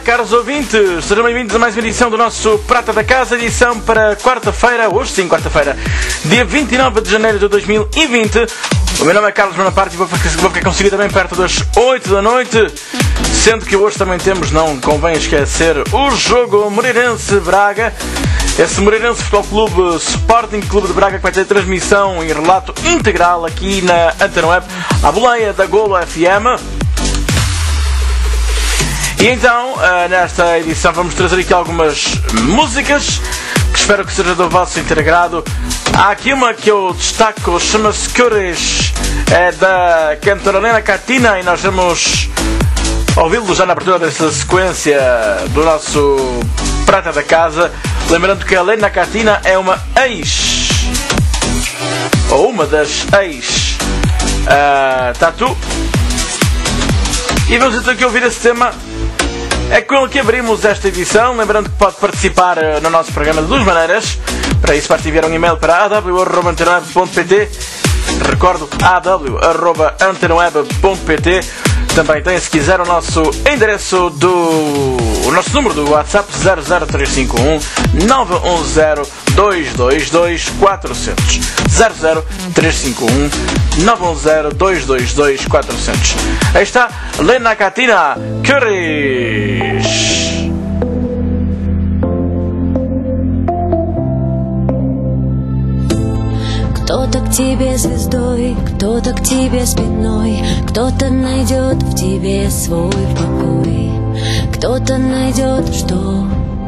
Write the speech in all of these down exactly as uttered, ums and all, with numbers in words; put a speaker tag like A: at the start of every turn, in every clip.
A: caros ouvintes, sejam bem-vindos a mais uma edição do nosso Prata da Casa, edição para quarta-feira, hoje sim, quarta-feira, dia vinte e nove de janeiro de dois mil e vinte. O meu nome é Carlos Bonaparte e vou ficar consigo também perto das oito da noite, sendo que hoje também temos, não convém esquecer, o jogo Moreirense-Braga. Esse Moreirense Futebol Clube Sporting Clube de Braga que vai ter transmissão e relato integral aqui na Antena Web, à boleia da Golo F M. E então, nesta edição vamos trazer aqui algumas músicas que espero que seja do vosso integrado. Há aqui uma que eu destaco, chama-se Cures, é da cantora Lena Katina e nós vamos ouvi-lo já na abertura desta sequência do nosso Prata da Casa. Lembrando que a Lena Katina é uma ex, ou uma das ex uh, Tatu. E vamos então aqui ouvir esse tema. É com ele que abrimos esta edição. Lembrando que pode participar uh, no nosso programa de duas maneiras. Para isso basta enviar um e-mail para a w arroba antena web ponto p t. Recordo, a w arroba antena web ponto p t. Também tem, se quiser, o nosso endereço do... o nosso número do WhatsApp zero zero três cinco um nove um zero dois dois dois quatro zero zero zero zero três cinco um nove um zero dois dois dois quatro zero zero. Aí está Lena Katina, Cures.
B: Кто-то к тебе звездой, кто-то к тебе спиной, кто-то найдет в тебе свой покой, кто-то найдет, что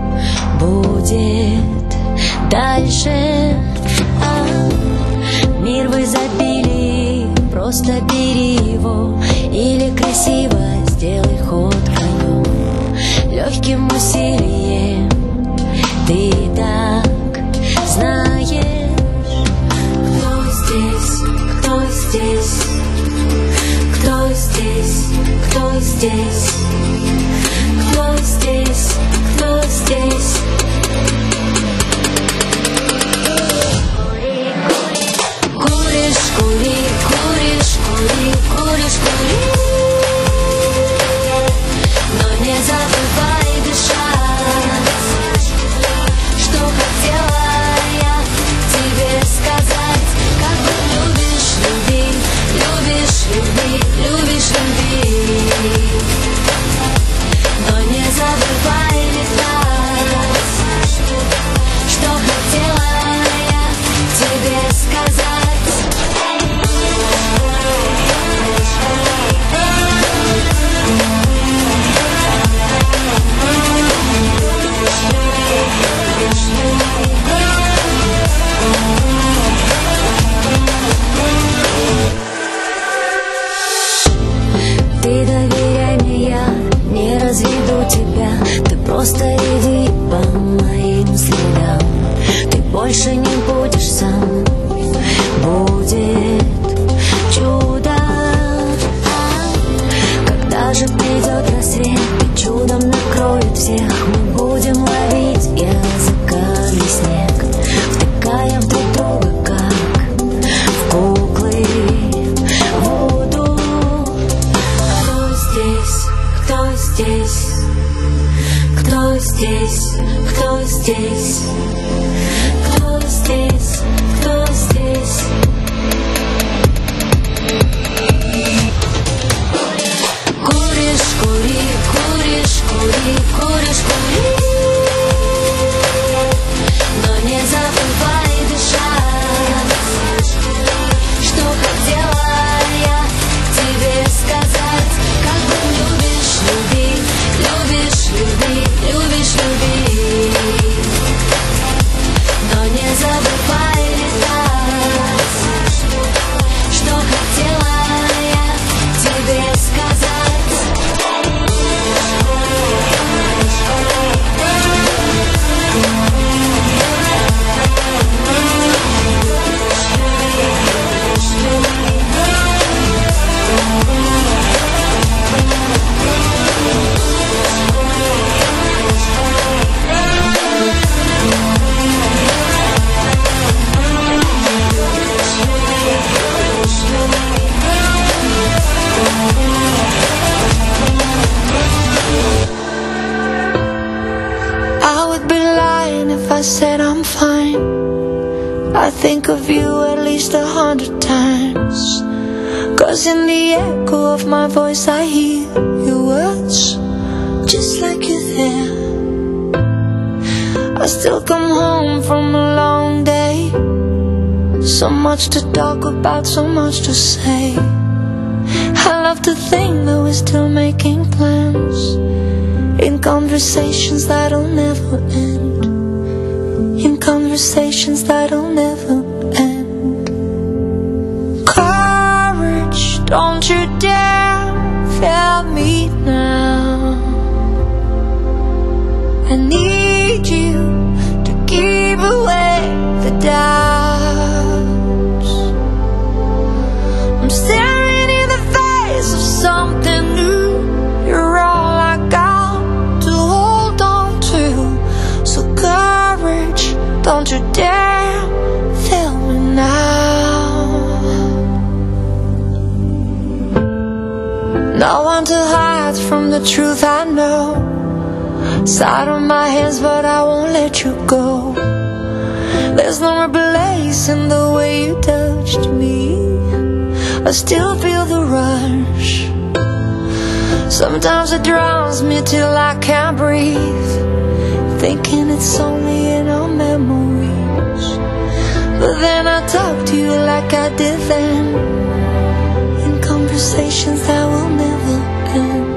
B: будет дальше. А мир в изобилии, просто бери его, или красиво сделай ход конем, легким усилием ты так знаешь. Кто здесь? Кто здесь? Кто здесь? Кто здесь? Кто здесь? Куришь, кури, куришь, кури, куришь, кури, но не забывай дышать. Что хотела я тебе сказать? Как бы любишь, люби, любишь, люби, любишь, люби, но не забывай летать. Что хотела я тебе сказать? Ты доверяй мне, я не разведу тебя. Ты просто иди по моим следам. Ты больше не будешь сам. Будет чудо. Когда же придет рассвет и чудом накроет всех, мы будем ловить языками снег, втыкаем друг друга, как в куклы воду. Кто здесь? Кто здесь? Кто здесь? Кто здесь? Кто здесь? Куришь, кури, куришь, кури, куришь, кури, но не забывай дышать. Что хотела я тебе сказать? Как бы любишь, люби, любишь, люби, любишь, люби, но не забывай летать. if I said I'm fine. I think of you at least a hundred times, 'cause in the echo of my voice I hear your words, just like you're there. I still come home from a long day, so much to talk about, so much to say. I love to think that we're still making plans, in conversations that'll never end, in conversations that'll never end. Courage, don't you dare fail me now. I need you to keep away the doubts. I'm staring in the face of something new. You're all I got to hold on to. So courage, don't you dare fail me now. No one to hide from the truth I know. Side on my hands, but I won't let you go. There's no replacing the way you touched me. I still feel the rush. Sometimes it drowns me till I can't breathe, thinking it's only in our memories. But then I talk to you like I did then, in conversations that will never end.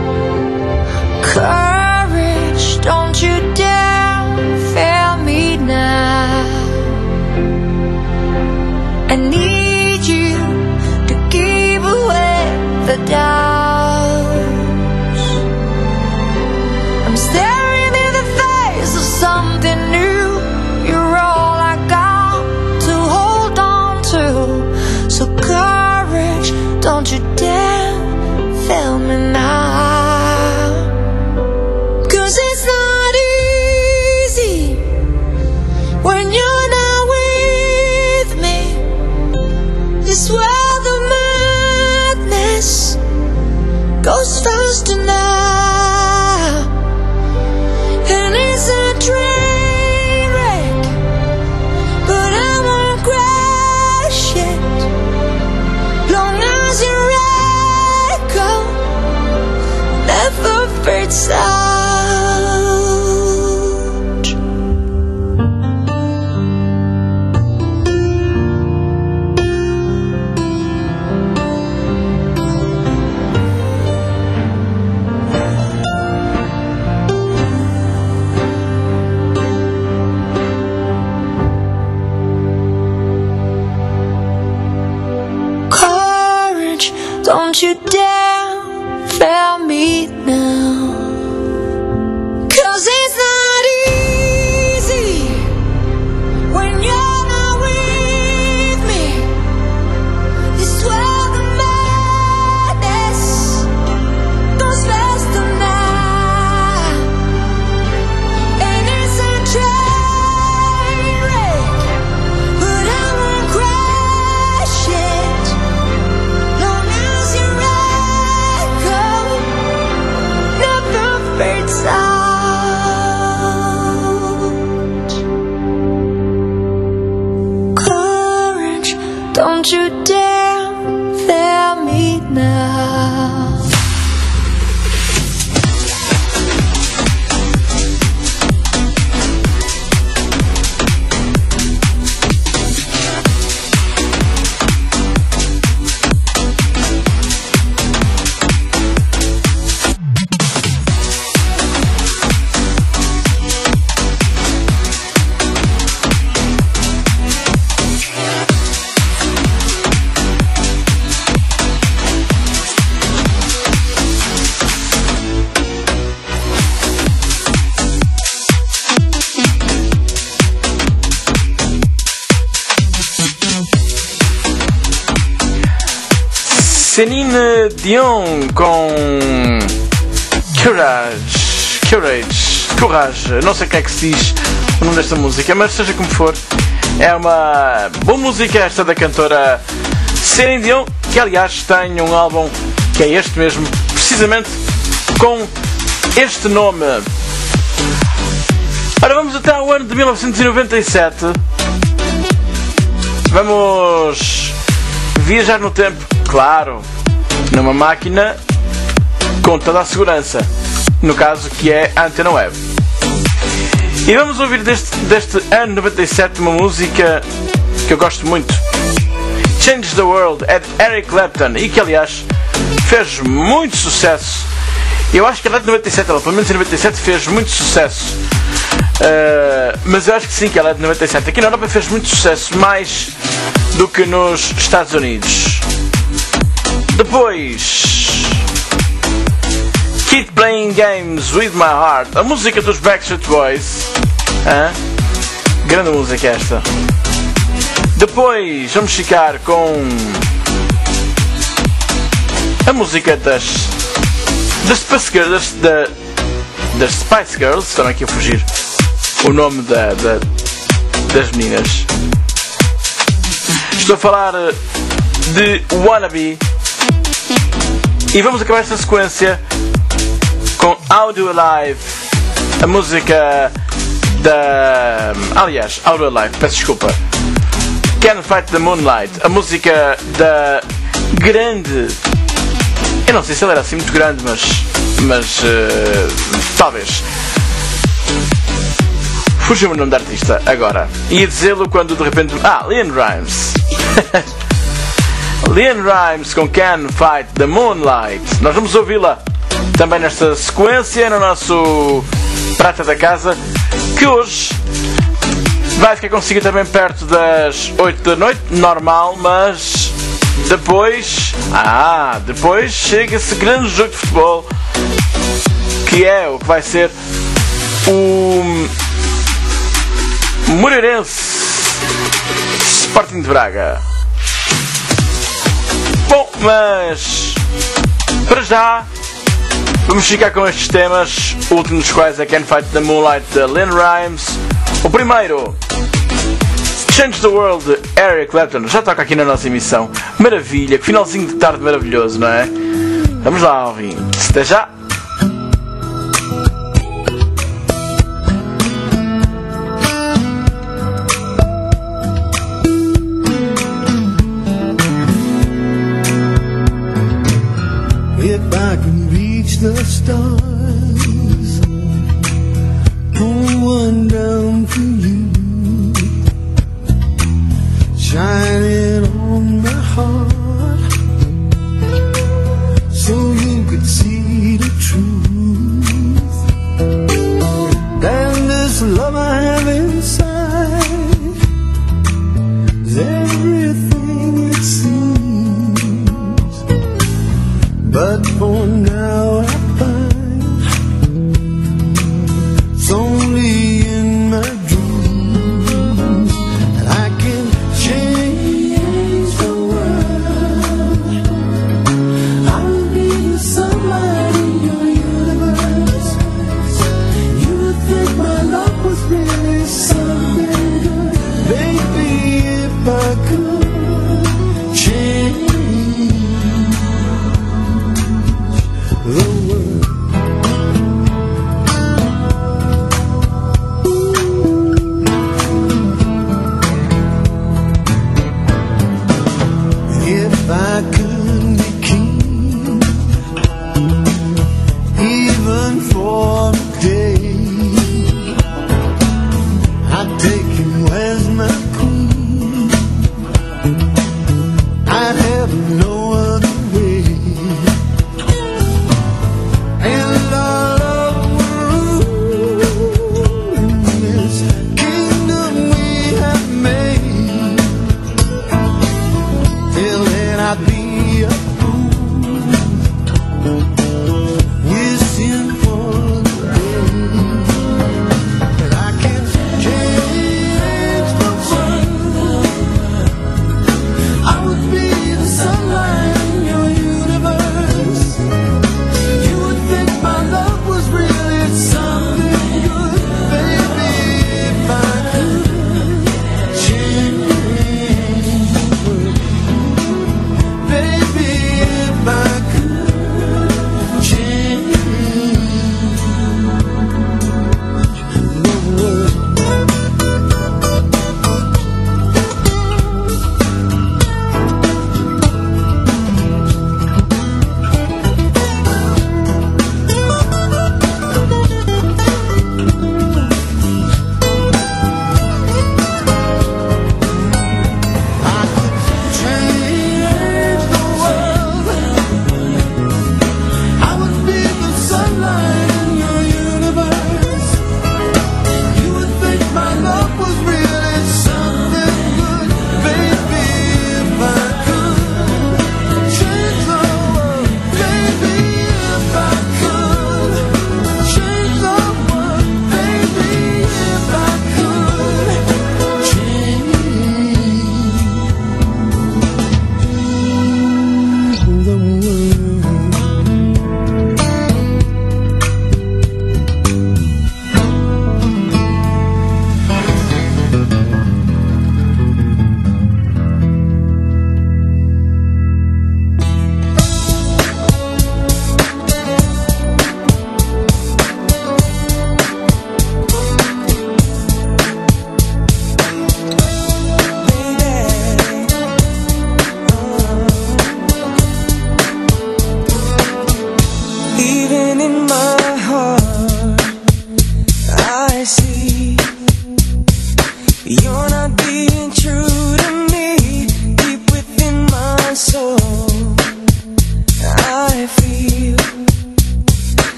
B: Courage, don't you dare fail me now. I need you to keep away the doubts. I'm staring in the face of something new. You're all I got to hold on to. So courage, don't you dare fail me now. 'Cause it's not easy when you're not with me. This world of madness goes faster now, and it's a train wreck, but I won't crash it, long as your echo never fades out. Courage, don't you dare fail me now. 'Cause it's not easy when you're not with me. This world of madness goes faster now, and it's a train wreck, but I won't crash it, long as your echo never fades out. Courage, don't you dare fail me now.
A: Céline Dion com Courage, Courage, Coragem, não sei o que é que se diz o nome desta música, mas seja como for, é uma boa música esta da cantora Céline Dion, que aliás tem um álbum que é este mesmo, precisamente com este nome. Ora, vamos até ao ano de mil novecentos e noventa e sete. Vamos viajar no tempo, claro, numa máquina com toda a segurança, no caso que é a Antena Web. E vamos ouvir deste, deste ano noventa e sete uma música que eu gosto muito, Change the World, é de Eric Clapton, e que aliás fez muito sucesso. Eu acho que ela é de noventa e sete, ela pelo menos em noventa e sete fez muito sucesso. Uh, mas eu acho que sim, que ela é de noventa e sete. Aqui na Europa fez muito sucesso, mais do que nos Estados Unidos. Depois, Keep Playing Games With My Heart, a música dos Backstreet Boys. Hã? Grande música esta. Depois vamos ficar com a música das das Spice Girls, das, das Spice Girls. Estão aqui a fugir o nome da, da, das meninas. Estou a falar de Wannabe. E vamos acabar esta sequência com Audio Alive, a música da... Aliás, Audio Alive, peço desculpa. Can't Fight the Moonlight, a música da grande... Eu não sei se ela era assim muito grande, mas... Mas... Uh, talvez. Fugiu-me o nome da artista agora. Ia dizê-lo quando de repente... Ah, LeAnn Rimes. LeAnn Rimes com Can't Fight the Moonlight. Nós vamos ouvi-la também nesta sequência, no nosso Prata da Casa, que hoje vai ficar consigo também perto das oito da noite, normal, mas depois... Ah, depois chega esse grande jogo de futebol, que é o que vai ser o Moreirense Sporting de Braga. Bom, mas para já vamos ficar com estes temas, o último dos quais é Can't Fight the Moonlight de LeAnn Rimes. O primeiro, Change the World de Eric Clapton, já toca aqui na nossa emissão. Maravilha, que finalzinho de tarde maravilhoso, não é? Vamos lá, Alvin. Até já!
C: If I can reach the stars, pull one down for you, shine it on my heart, so you could see the truth. And this love I have inside is everything it seems, but for now I find it's only in my dreams that I can change the world. I'll be the sunlight in your universe. You would think my love was really some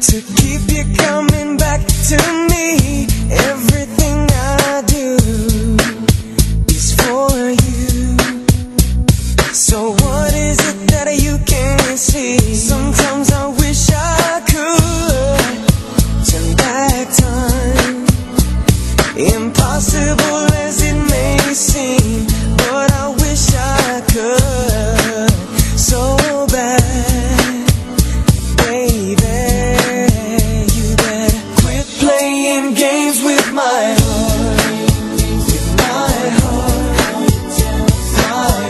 C: to keep you coming back to me. Everything I do is for you. So what is it that you can't see? Sometimes I wish I could turn back time. Impossible as it may seem, but I wish I could so bad. Baby, you better quit playing games with my heart, with my heart, my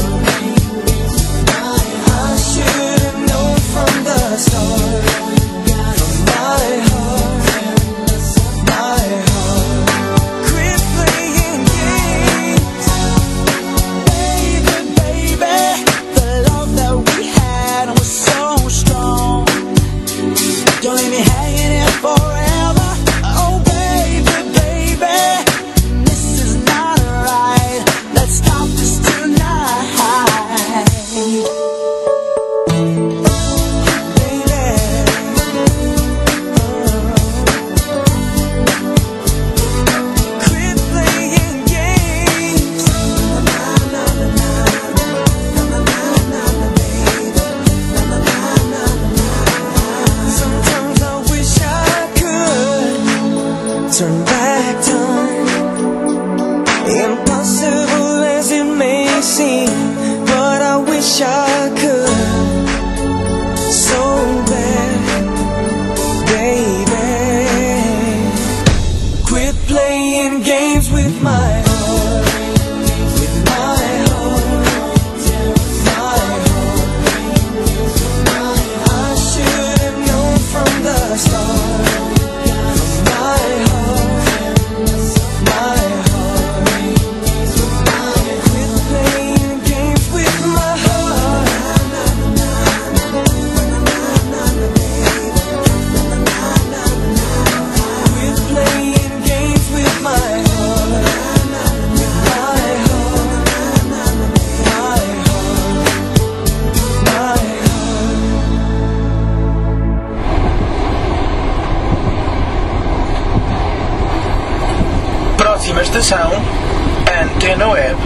C: heart. I should have known from the start. From my heart, my heart. Quit playing games, baby, baby. The love that we had was so strong. Don't leave me hanging here forever. Oh baby, baby, this is not right. Let's stop this tonight. Baby, quit playing games. Na na na na, na na na na, baby. Na na na na na. Sometimes I wish I could turn back time. Impossible as it may seem, but I wish I could so bad, baby. Quit playing games with my heart, with my heart, my heart. I should have known from the start. From my heart, my heart. Quit playing games with my heart. Quit playing games with my heart, with my heart, my heart, my heart.
A: Próxima estação, Antena Web.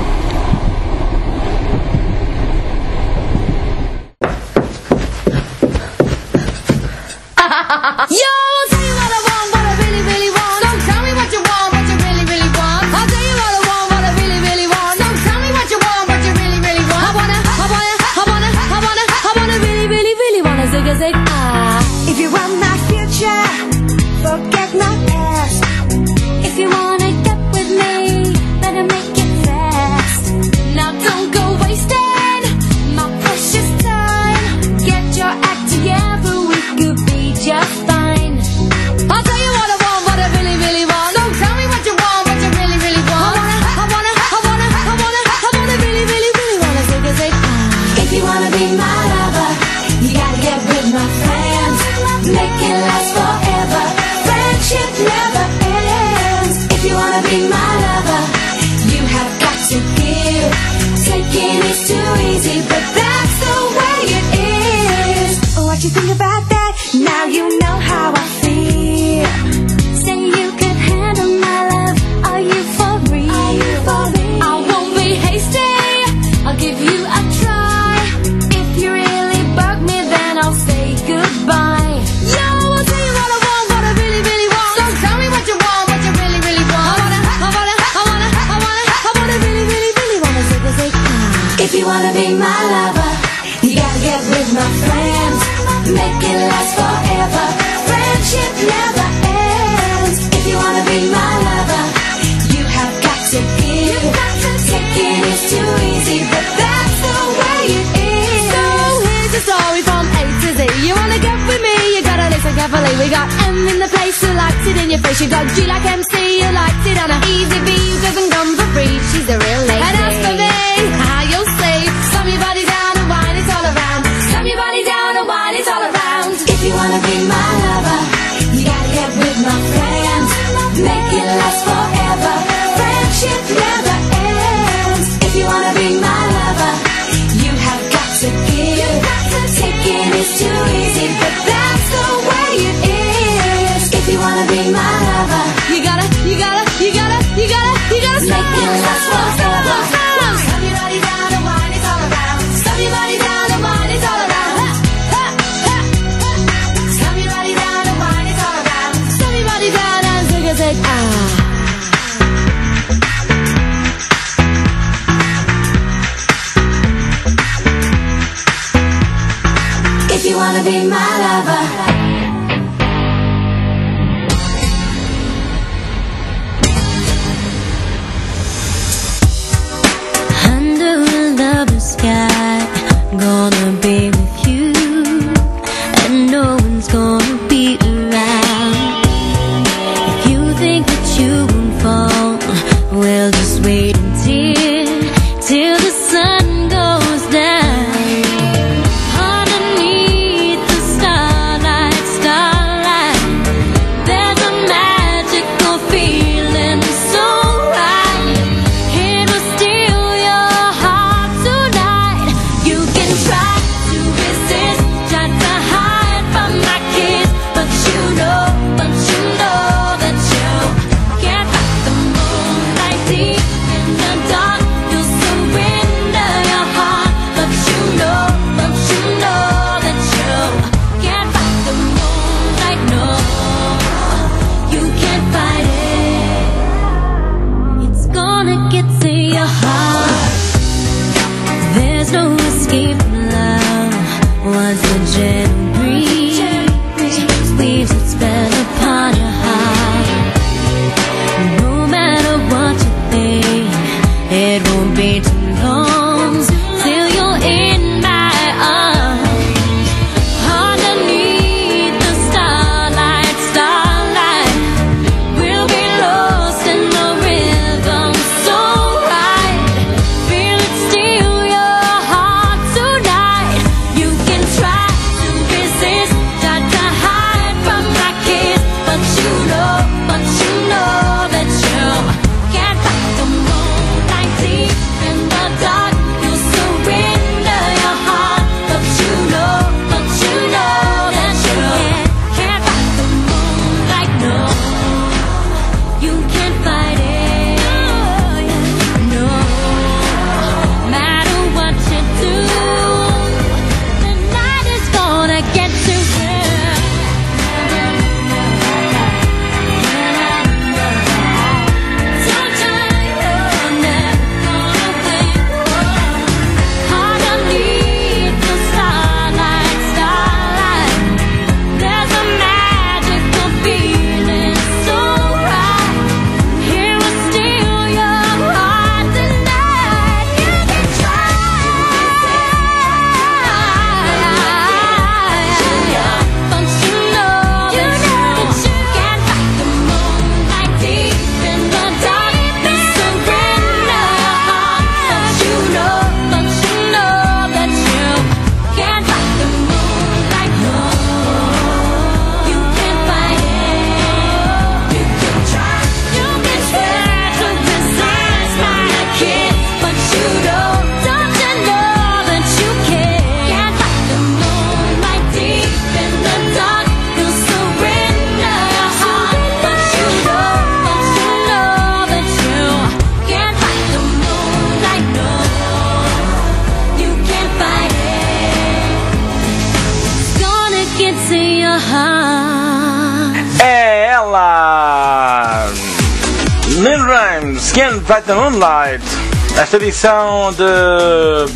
B: Yo, I'll tell you what I want, what I really, really want. Don't tell me what you want, what you really, really want. I'll tell you what I want, what I really, really want. Don't tell me what you want, what you really, really want. I wanna, I wanna, I wanna, I wanna, I wanna really, really, really wanna zig a zig ah. If you want my future, forget my past. If you wanna get with me, better make it fast. Now don't go wasting my precious time. Get your act together, we could be just fine. I'll tell you what I want, what I really, really want. Don't tell me what you want, what you really, really want. I wanna, I wanna, I wanna, I wanna, I wanna really, really, really wanna zig a zig ah. If you wanna be my lover, you gotta get with my friends. Make it last forever. Friendship never ends. If you wanna be my lover, you have got to give. Taking is too easy, but that's the way it is. What you think about that? Now you know how I feel. Say you can handle my love. Are you for real? Are you for real? I won't be hasty. I'll give you a try. If you really bug me, then I'll say goodbye. Yo, I'll tell you what I want, what I really, really want. Don't tell me what you want, what you really, really want. I wanna, I wanna, I wanna, I wanna, I wanna really, really, really wanna zig a zig ah. If you wanna be my lover, you gotta get with my friends. Make it last forever. Friendship never ends. If you wanna be my lover, you have got to give. Taking is too easy, but that's the way it is. So here's a story from A to Z. You wanna get with me, you gotta listen carefully. We got M in the place who likes it in your face. You got G like M C who likes it on a easy V who doesn't come for free. She's a real lady. And as for me, how you'll see. Slam your body down and wine it all around. Slam your body down and wine it all around. If you wanna be my lover, you gotta get with my friends. Make it last forever. Friendship never ends. If you wanna be my lover, you have got to give. Taking is too easy, but that's the way it is. be my lover, you gotta, you gotta, you gotta, you gotta, you gotta make me last forever. Stop your body down and wine, it's all around. Stop your body down and wine, it's all around. Stop your body down and wine, it's all around. Stop your body down and take a take, ah. If you wanna be my lover, under a lover's sky, gonna be with you, and no one's gonna be around. If you think that you won't fall, well just wait until, till the sun goes down.
A: Can't Fight the Moonlight. Esta edição de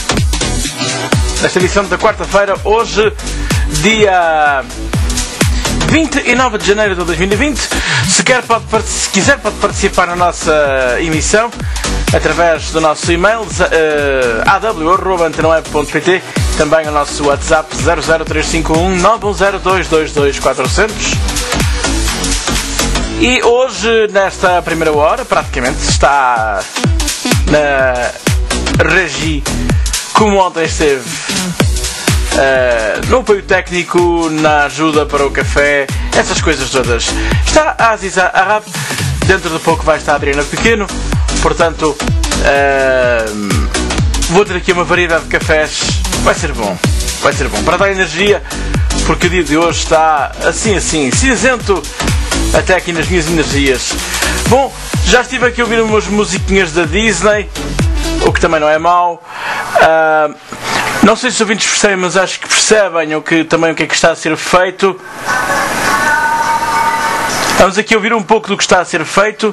A: esta edição da quarta-feira, hoje dia vinte e nove de janeiro de dois mil e vinte. Se, quer, pode, se quiser pode participar na nossa emissão através do nosso e-mail uh, a w arroba antena web ponto p t, também o nosso WhatsApp zero zero três cinco um nove um zero dois dois dois quatro zero zero. E hoje, nesta primeira hora, praticamente está na regi, como ontem esteve, uh, no apoio técnico, na ajuda para o café, essas coisas todas. Está a Aziza Arab, dentro de pouco vai estar a Adriana Pequeno, portanto, uh, vou ter aqui uma variedade de cafés, vai ser bom, vai ser bom, para dar energia porque o dia de hoje está assim assim, cinzento até aqui nas minhas energias. Bom, já estive aqui a ouvir umas musiquinhas da Disney, o que também não é mau. Uh, não sei se os ouvintes percebem, mas acho que percebem o que, também o que é que está a ser feito. Vamos aqui ouvir um pouco do que está a ser feito.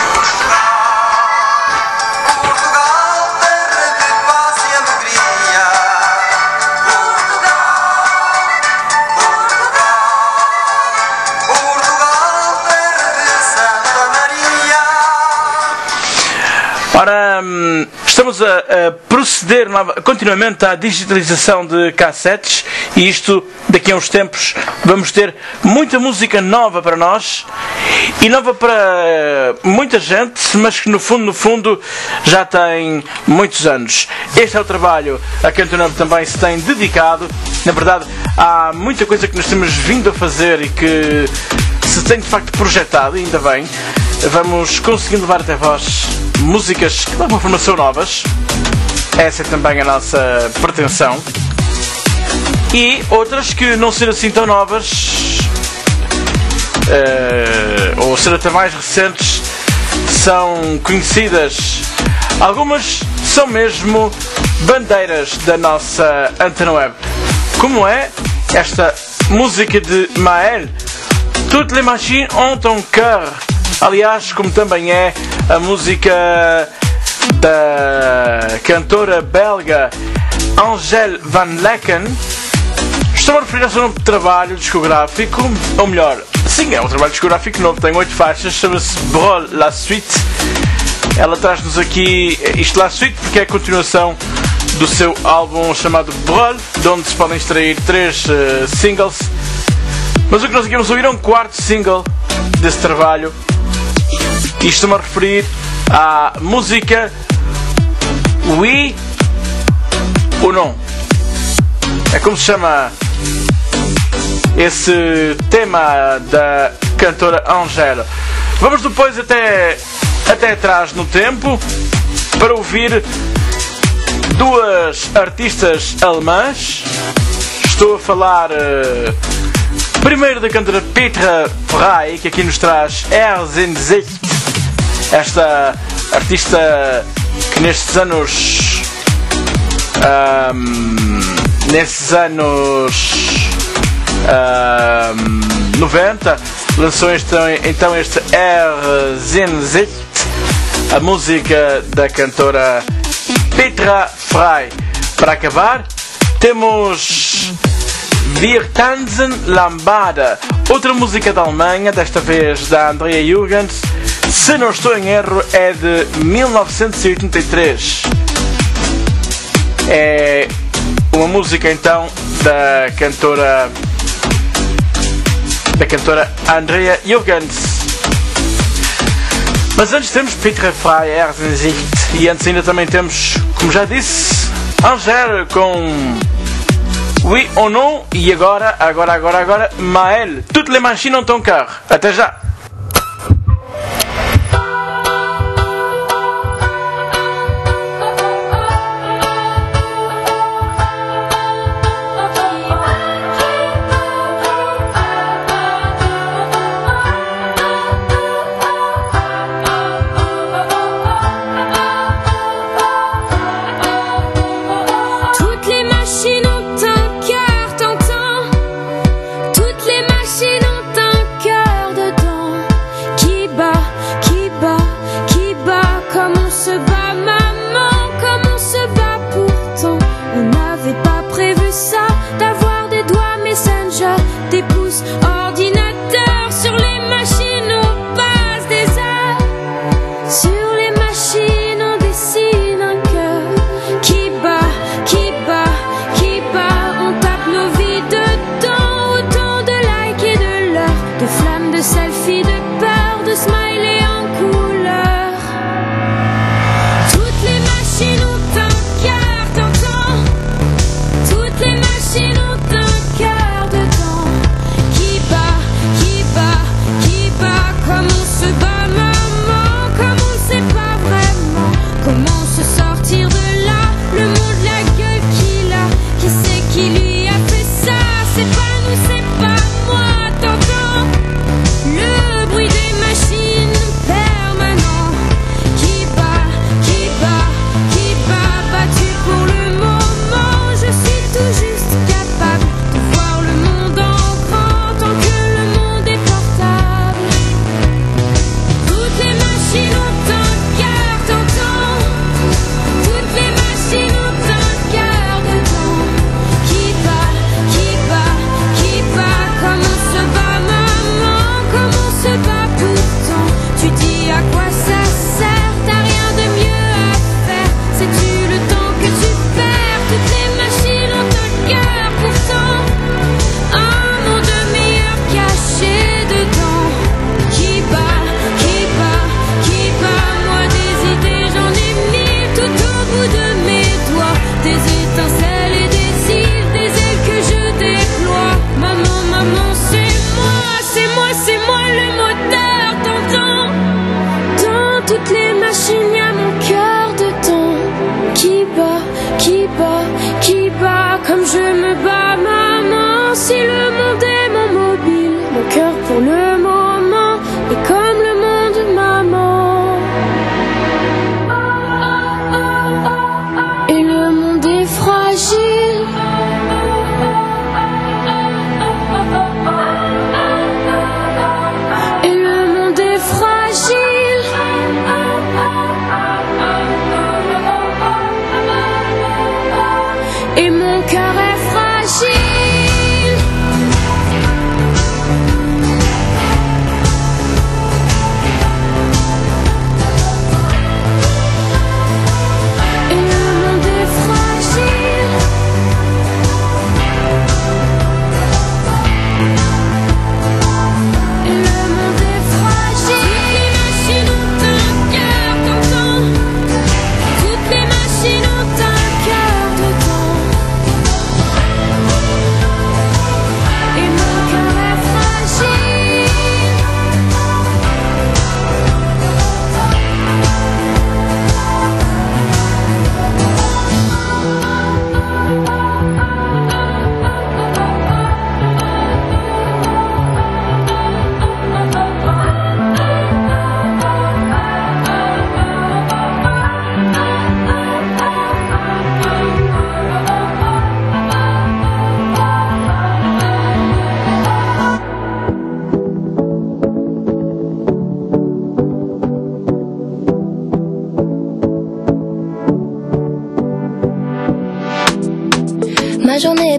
A: Ora, estamos a, a proceder nova, continuamente à digitalização de cassetes, e isto, daqui a uns tempos, vamos ter muita música nova para nós e nova para muita gente, mas que no fundo, no fundo, já tem muitos anos. Este é o trabalho a que António também se tem dedicado. Na verdade, há muita coisa que nós temos vindo a fazer e que se tem de facto projetado, e ainda bem. Vamos conseguindo levar até vós músicas que dão uma formação novas. Essa é também a nossa pretensão. E outras que não serão assim tão novas, uh, ou serão até mais recentes, são conhecidas. Algumas são mesmo bandeiras da nossa Antena Web, como é esta música de Maël, Toutes les machines ont un cœur. Aliás, como também é a música da cantora belga Angèle Van Lecken. Estou a referir ao seu novo trabalho discográfico, ou melhor, sim, é um trabalho discográfico novo, tem oito faixas, chama-se Brol La Suite. Ela traz-nos aqui isto La Suite porque é a continuação do seu álbum chamado Brol, de onde se podem extrair três uh, singles. Mas o que nós aqui vamos ouvir é um quarto single desse trabalho. E estou-me a referir à música Oui ou Non. É como se chama esse tema da cantora Angèle. Vamos depois até, até atrás no tempo para ouvir duas artistas alemãs. Estou a falar uh, primeiro da cantora Petra Frey, que aqui nos traz Herz in Sicht. Esta artista que nestes anos um, nestes anos um, noventa lançou este, então este Herz in Sicht, a música da cantora Petra Frey. Para acabar, temos Wir tanzen Lambada, outra música da Alemanha, desta vez da Andrea Jürgens. Se não estou em erro, é de mil novecentos e oitenta e três. É uma música então da cantora da cantora Andrea Jürgens. Mas antes temos Petra Frey, Herz in Sicht, e antes ainda também temos, como já disse, Angèle com Oui ou Non, e agora, agora, agora, agora, Maël, Toutes les machines ont ton cœur. Até já!
B: Toutes les machines ont un cœur dedans.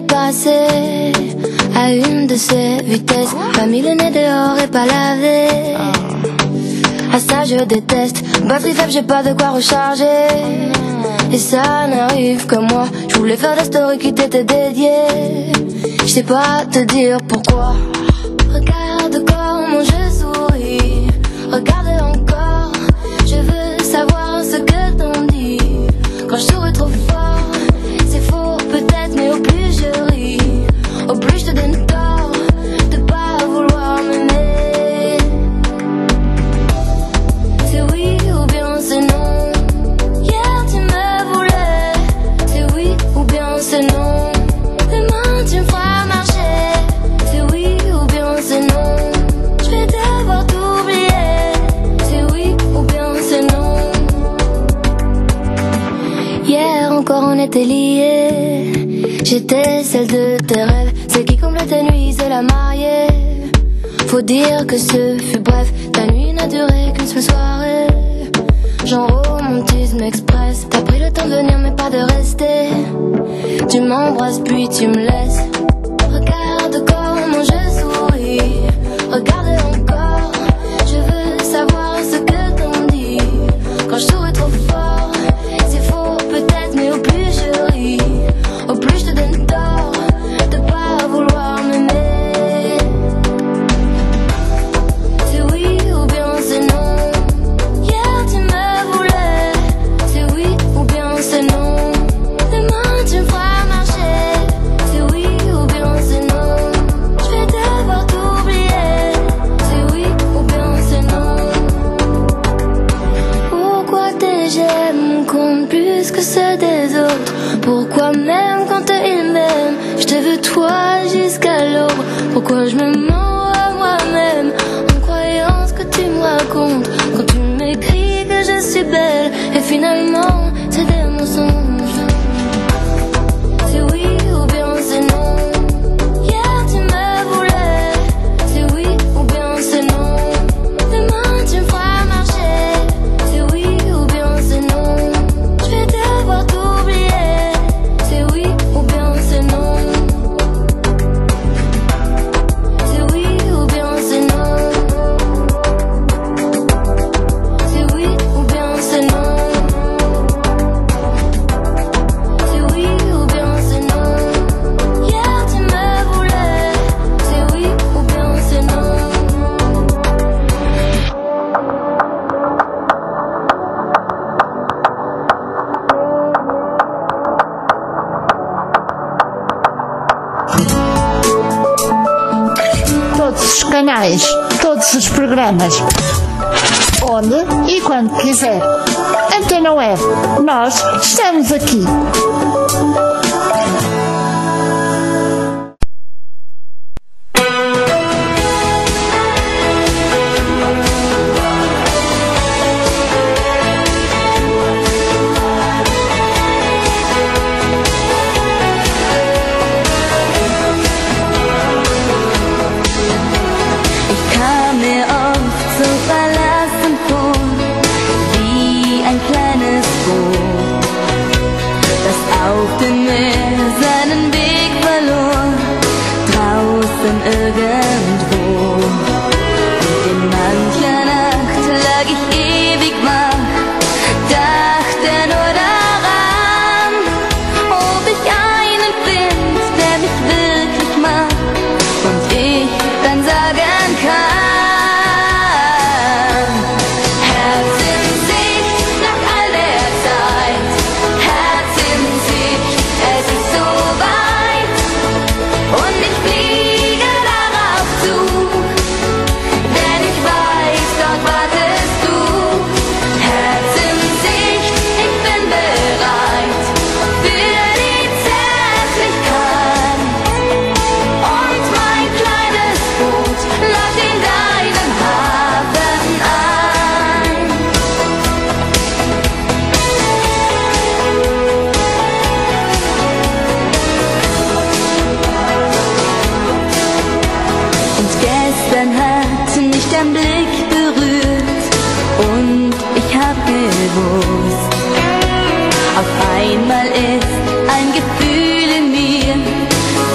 B: passé à une de ces vitesses. Pas mis le nez dehors et pas lavé. À ça je déteste. Batterie faible, j'ai pas de quoi recharger. Et ça n'arrive que moi. Je voulais faire des stories qui t'étaient dédiées. Je sais pas te dire pourquoi. Regarde comment je souris. Regarde encore. Je veux savoir ce que t'en dis. Quand je souris trop fort, c'est faux peut-être, mais au plus je ris, au plus je te donne tort de pas vouloir m'aimer. C'est oui ou bien c'est non. Hier tu me voulais. C'est oui ou bien c'est non. Demain tu me feras marcher. C'est oui ou bien c'est non. Je vais devoir t'oublier. C'est oui ou bien c'est non. Hier encore on était liés. J'étais celle de tes rêves, celle qui comble tes nuits, c'est la mariée. Faut dire que ce fut bref, ta nuit n'a duré qu'une seule soirée. Genre romantisme express. T'as pris le temps de venir mais pas de rester. Tu m'embrasses puis tu me laisses. Regarde comment je souris. Regarde encore. Je veux savoir ce que t'en dis. Quand je souris trop fort, c'est faux peut-être, mais au plus je ris, au plus je te donne tort de pas vouloir m'aimer. C'est oui ou bien c'est non. Hier tu me voulais. C'est oui ou bien c'est non. Demain tu me feras marcher. C'est oui ou bien c'est non. Je vais devoir t'oublier. C'est oui ou bien c'est non. Pourquoi tes j'aime comptent plus que ceux des autres? Pourquoi même quand ils m'aiment, je te veux toi jusqu'à l'aube? Pourquoi je me mens à moi-même en croyant ce que tu me racontes? Quand tu m'écris que je suis belle et finalement c'est des mensonges. C'est oui ou bien c'est non. Hier tu me voulais. C'est oui ou bien c'est non. Demain tu me feras marcher. C'est oui ou bien c'est non. Je vais devoir t'oublier. C'est oui ou bien c'est non. C'est oui ou bien c'est non. C'est oui ou bien c'est non. C'est oui ou bien c'est non. Hier tu me voulais. C'est oui ou bien c'est non.
D: Todos os canais, todos os programas, onde e quando quiser. Antena Web, nós estamos aqui.
B: Ich kam mir oft so verlassen vor, wie ein kleines Boot, das auf dem Meer seinen Weg verlor, draußen irgendwo. Und in mancher Nacht lag ich ewig wach, dachte nur daran, ob ich einen find, der mich wirklich mag und ich dann sagen kann: Herz in Sicht nach all der Zeit, Herz in Sicht, es ist so weit und ich fliege darauf zu, denn ich weiß, dort wartest du. Herz in Sicht, ich bin bereit für die Zärtlichkeit. Und mein kleines Boot läuft in deinem Hafen ein. Und gestern hat mich dein Blick berührt und ich hab gewusst, auf einmal ist ein Gefühl in mir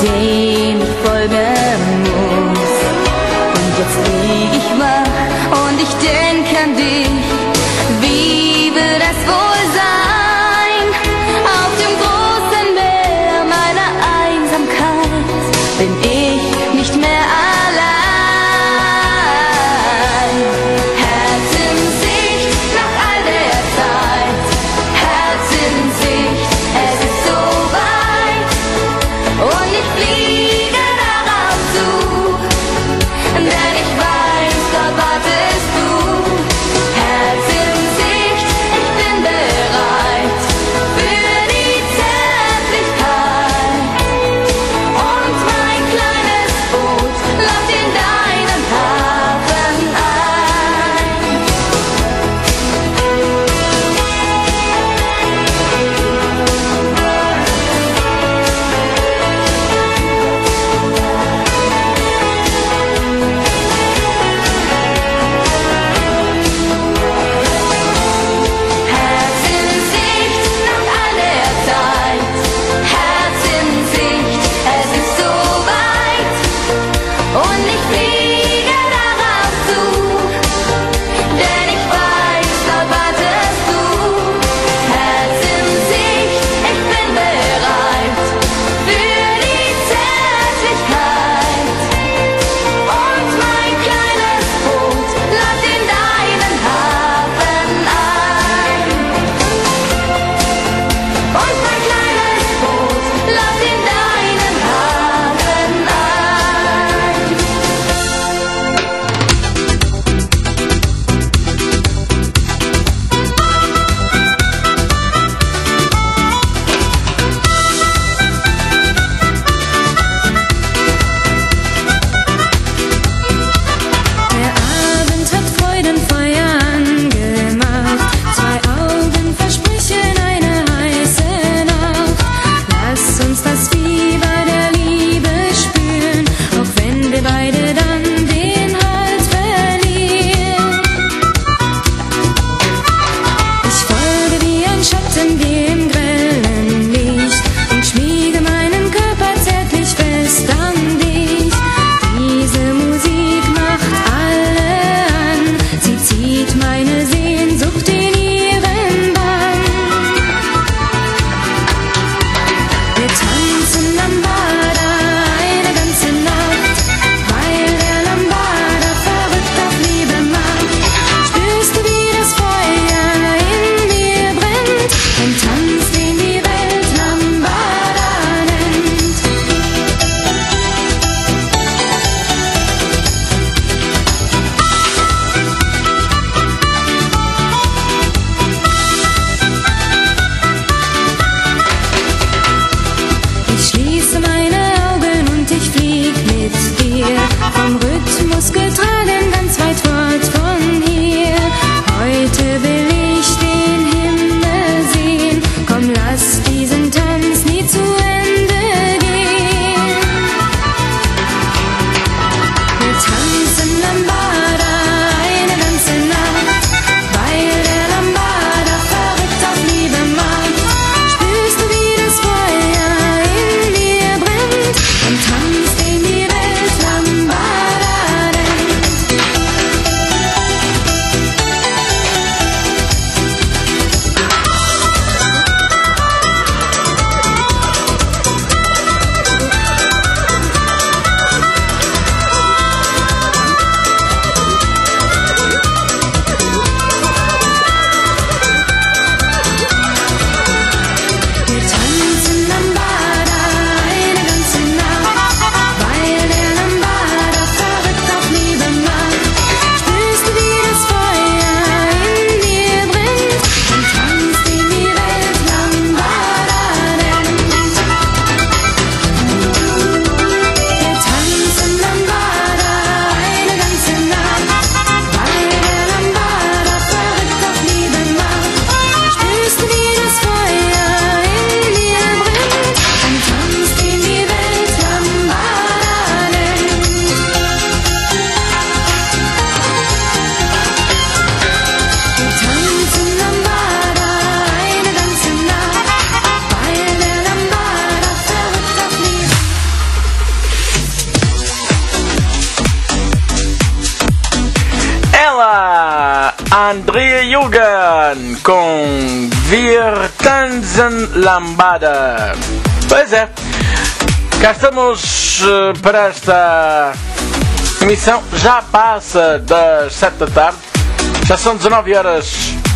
A: Andrea Yugan com Wir tanzen lambada. Pois é, cá estamos uh, para esta emissão. Já passa das sete da tarde, já são dezanove horas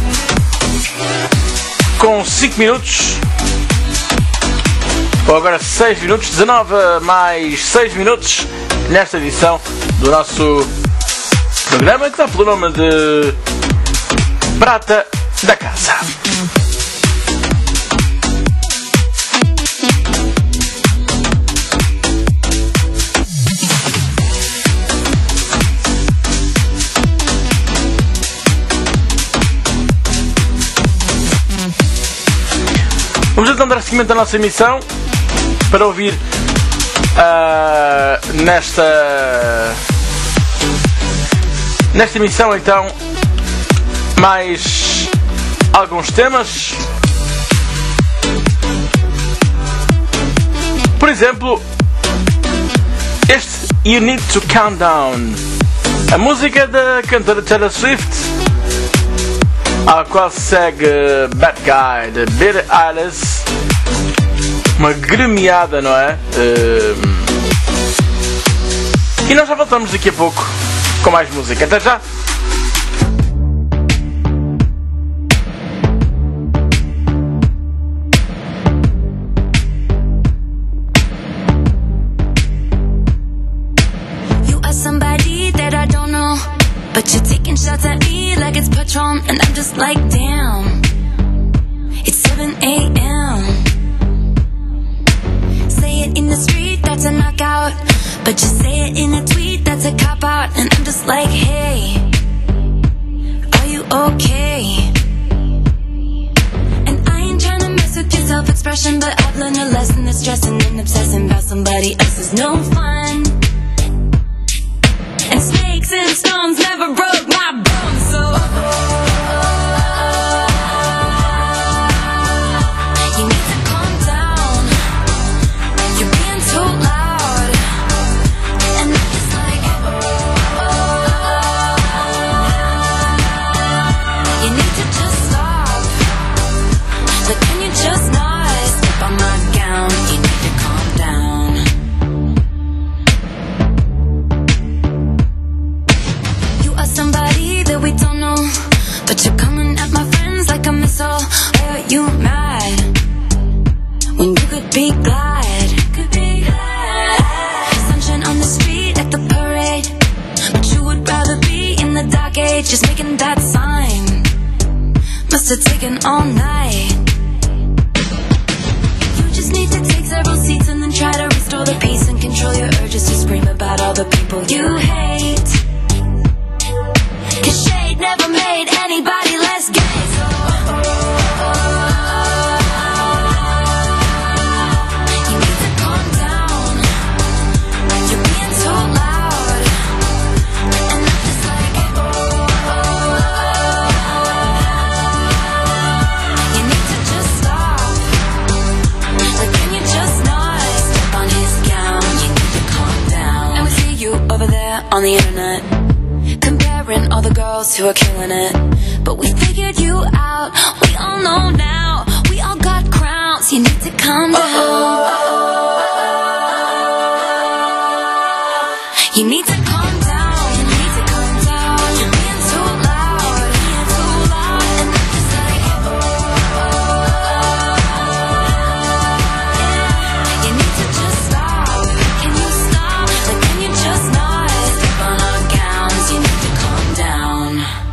A: com cinco minutos, ou agora seis minutos, dezanove mais seis minutos nesta edição do nosso programa que dá pelo nome de Prata da Casa. Vamos então dar seguimento à nossa emissão para ouvir uh, nesta nesta emissão então mais alguns temas. Por exemplo, este You Need to Calm Down, a música da cantora Taylor Swift, a qual segue Bad Guy de Billie Eilish, uma gremiada, não é? Uh... E nós já voltamos daqui a pouco com mais música. Até já!
E: Somebody that I don't know, but you're taking shots at me like it's Patron, and I'm just like, damn, it's seven a.m. Say it in the street, that's a knockout, but you say it in a tweet, that's a cop-out, and I'm just like, hey, are you okay? And I ain't tryna mess with your self-expression, but I've learned a lesson that stressing and obsessing about somebody else is no fun. And snakes and stones never broke my bones, so you need to calm down. You're being too loud, and I'm just like, you need to just stop. Like, can you just not step on my gown? You need to calm down. Somebody that we don't know, but you're coming at my friends like a missile. Why are you mad when you could be glad? Could be glad. Sunshine on the street at the parade, but you would rather be in the dark age, just making that sign. Must have taken all night. You just need to take several seats and then try to restore the peace and control your urges to scream about all the people you hate. Cause shade never made anybody less gay, so you need to calm down. You're being too loud, and I'm just like, you need to just stop. Like, can you just not step on his gown? You need to calm down. And we see you over there on the internet, comparing all the girls who are killing it, but we figured you out. We all know now. We all got crowns. You need to calm down. You need to calm down. You need to calm down. You're being too loud. Being too loud. And I'm just like, yeah. You need to just stop. Can you stop? Like, can you just not step on our gowns? You need to calm down.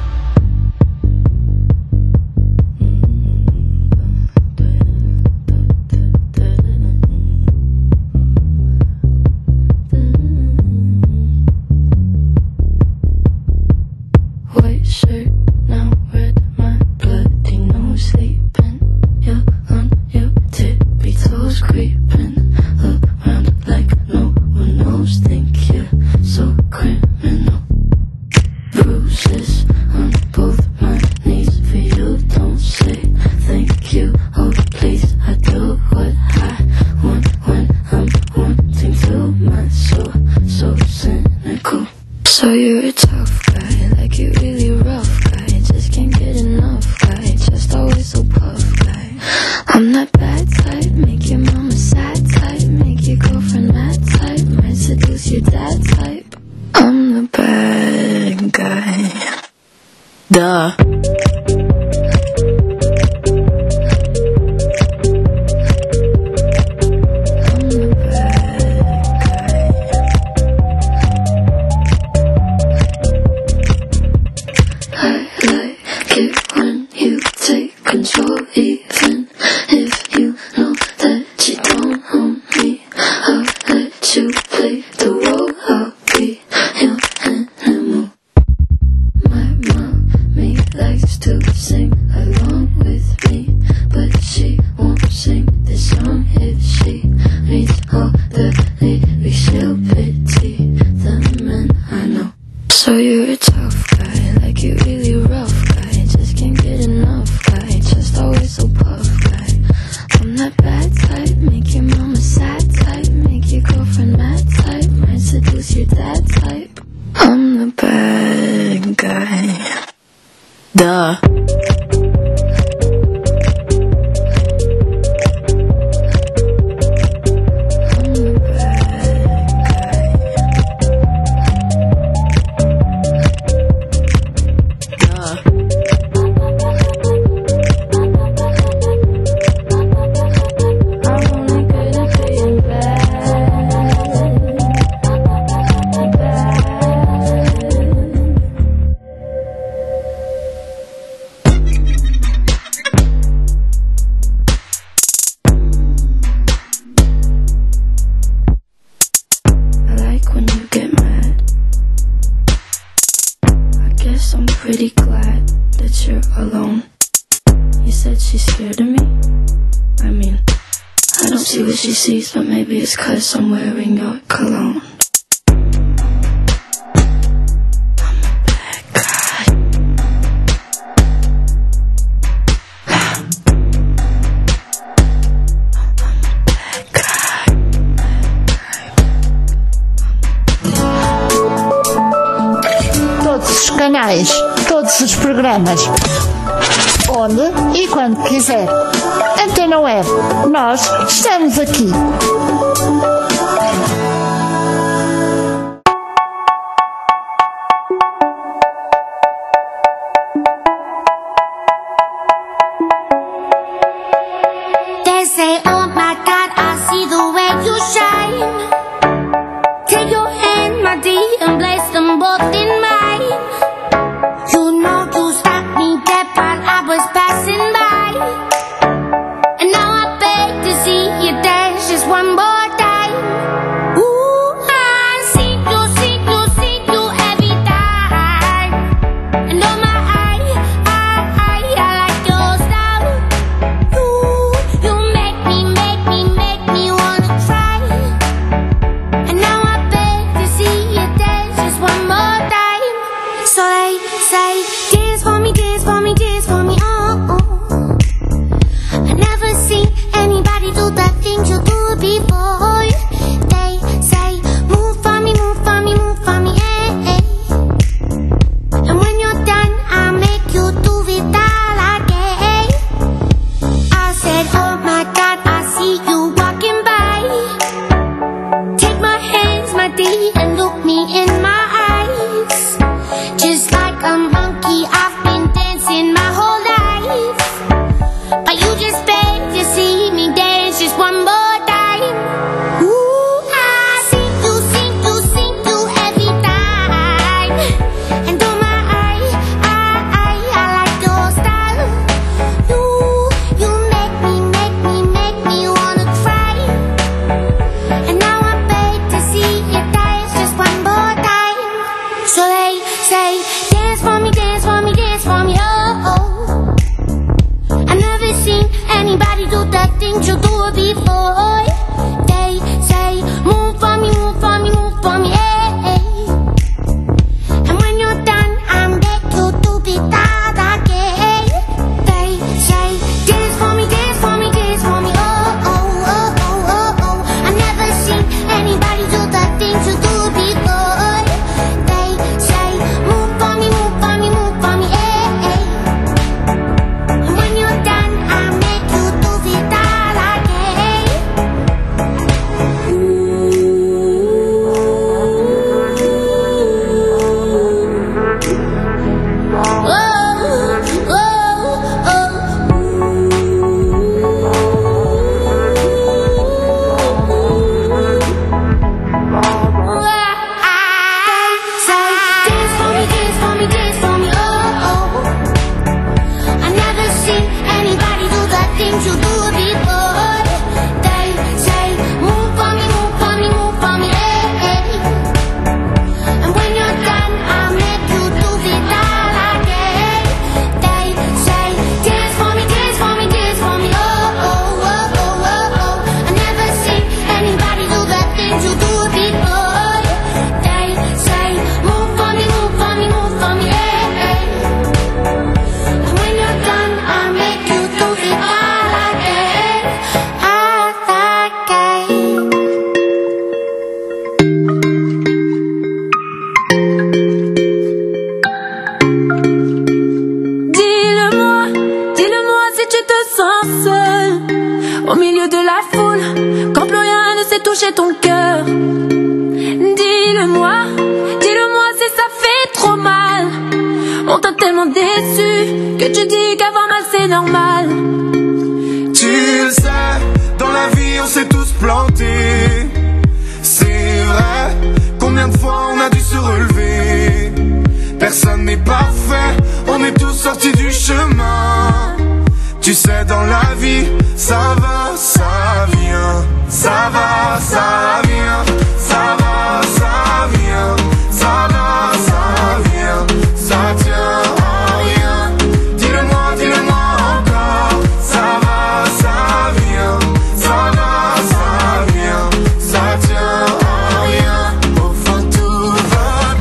B: White shirt, now red, my bloody nose sleeping. You're on your tippy toes creeping around like no one knows. Think you're so criminal. Bruises on both my knees for you. Don't say thank you. Oh please, I do what I want when I'm wanting to. My soul so cynical. So you're a tough guy, like you really rough guy. Just I'm that bad type, make your mama sad type, make your girlfriend mad type, might seduce your dad type. I'm the bad guy. Duh. Control, even if you know that you don't own me. I'll let you play the role. I'll be your animal. My mommy likes to sing along with me, but she won't sing this song if she reads all the lyrics. She'll pity the men I know. So you're a tough guy, like you're really rough guy, just can't get enough guy, just always so puff guy. I'm that bad type, make your mama sad type, make your girlfriend mad type, might seduce your dad type. I'm the bad guy. Duh. I'm pretty glad that you're alone. You said she's scared of me? I mean, I don't see what she sees, but maybe it's 'cause I'm wearing your cologne. I'm a bad guy. I'm a bad guy.
D: Todos os canais, todos os programas, onde e quando quiser. Antena Web, nós estamos aqui.
E: They say, oh my God, I see the way you shine. Take your hand, my dear, and place them both in mine. You know you stopped me dead while I was passing by. And now I beg to see you dance just one more time. Ooh, I see you, see you, see you every time. And oh my, I, I, I, I like your style. You, you make me, make me, make me wanna try. And now I beg to see you dance just one more time. So they say, dance for me, dance for me, dance for me, oh, oh. I never seen anybody do the things you do before. They say, move for me, move for me, move for me, hey, hey. And when you're done, I'll make you do it all again. I said, oh my God, I see you walking by. Take my hands, my dear, and look me in my eyes. Just like a monkey, I arracher ton cœur. Dis-le-moi, dis-le-moi si ça fait trop mal. On t'a tellement déçu que tu dis qu'avoir mal c'est normal.
C: Tu le sais, dans la vie on s'est tous plantés. C'est vrai, combien de fois on a dû se relever. Personne n'est parfait, on est tous sortis du chemin. Tu sais, dans la vie, ça va, ça vient. Ça va, ça vient. Ça va, ça vient. Ça va, ça vient. Ça tient à rien. Dis-le-moi, dis-le-moi encore. Ça va, ça vient. Ça va, ça vient. Ça tient à rien. Au fond, tout va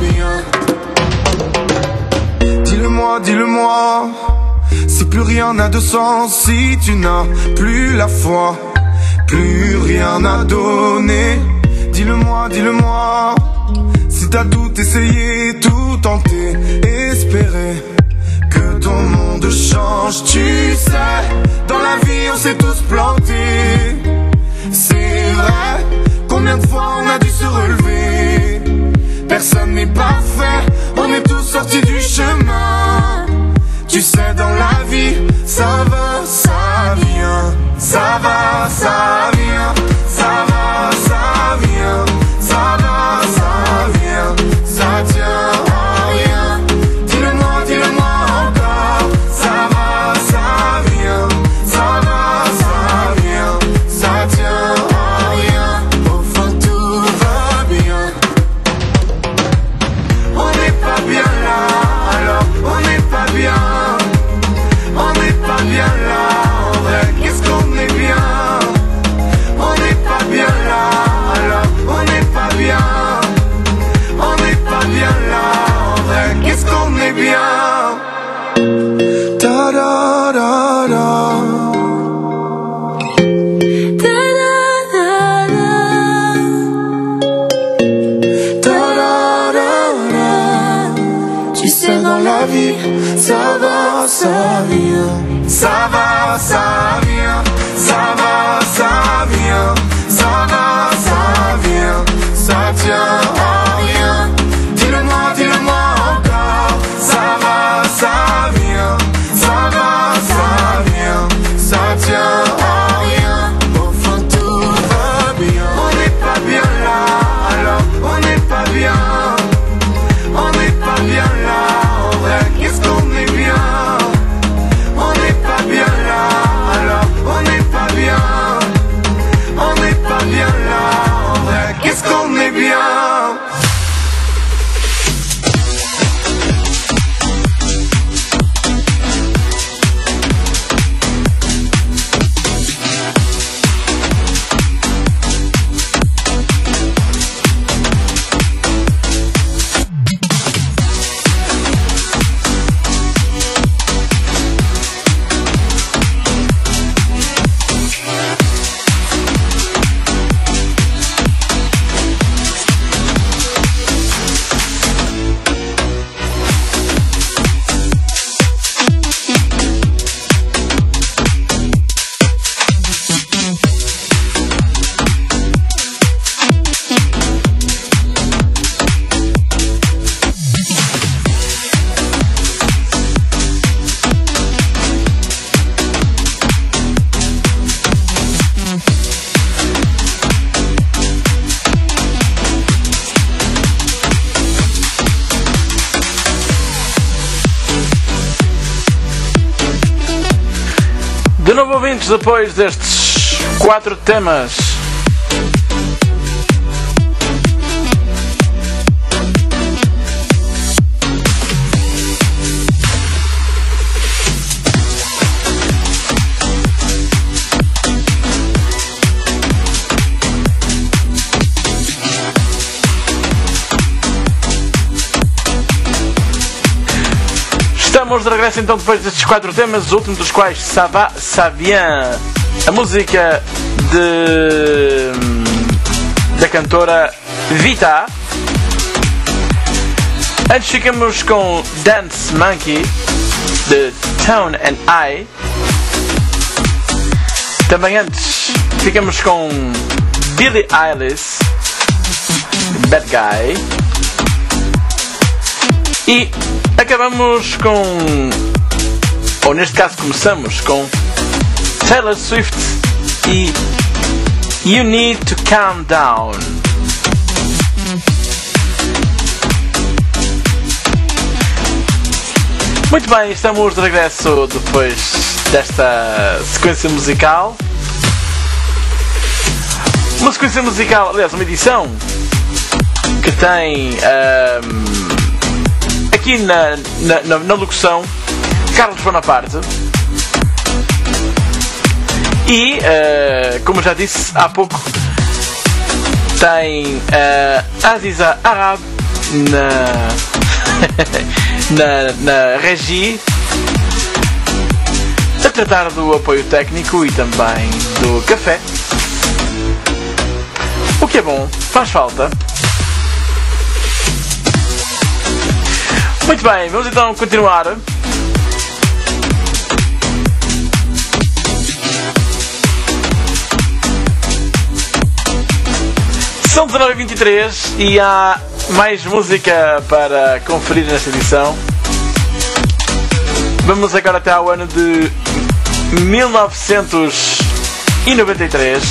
C: bien. Dis-le-moi, dis-le-moi. Si plus rien n'a de sens, si tu n'as plus la foi, plus rien n'a donné. Dis-le-moi, dis-le-moi. Si t'as tout essayé, tout tenté, espéré que ton monde change. Tu sais, dans la vie on s'est tous plantés. C'est vrai, combien de fois on a dû se relever. Personne n'est parfait, on est tous sortis du chemin. Tu sais, dans la vie, ça va, ça vient. Ça va, ça vient. Ça va, ça vient. Ça va, ça vient. Ça tient à rien. Dis-le-moi, dis-le-moi encore. Ça va, ça vient. Ça va, ça vient. Ça tient à rien. Au fond, tout va bien. On n'est pas bien là, alors on n'est pas bien. On n'est pas bien là, en vrai, qu'est-ce qu'on est bien. On n'est pas bien là, alors on n'est pas bien. On n'est pas bien là, en vrai, qu'est-ce qu'on est bien. Da da da da. Da da da da. Da da da da. Tu sais, dans la vie, ça va, ça vient. Ça va, ça vient. Ça va, ça vient. Ça va, ça vient. Ça tient à rien. Dis-le-moi, dis-le-moi encore. Ça va, ça vient. Ça va, ça vient. Ça tient à rien. Au fond, tout va bien. On n'est pas bien là, alors on n'est pas bien. On n'est pas bien là, en vrai, qu'est-ce qu'on est bien. On n'est pas bien là, alors on n'est pas bien. On n'est pas bien là, en vrai, qu'est-ce qu'on est bien.
A: De novo, ouvintes, depois destes quatro temas, estamos de regresso então depois destes quatro temas, o último dos quais Ça va, ça vient, a música de da cantora Vita. Antes ficamos com Dance Monkey de Tone and I. Também antes ficamos com Billie Eilish, Bad Guy. E acabamos com, ou neste caso começamos com Taylor Swift e You Need to Calm Down. Muito bem, estamos de regresso depois desta sequência musical. Uma sequência musical, aliás, uma edição que tem um, aqui na, na, na, na locução Carlos Bonaparte e, uh, como já disse há pouco, tem uh, Aziza Arab na, na, na regie, a tratar do apoio técnico e também do café. O que é bom, faz falta. Muito bem, vamos então continuar. São dezanove e vinte e três e há mais música para conferir nesta edição. Vamos agora até ao ano de mil novecentos e noventa e três.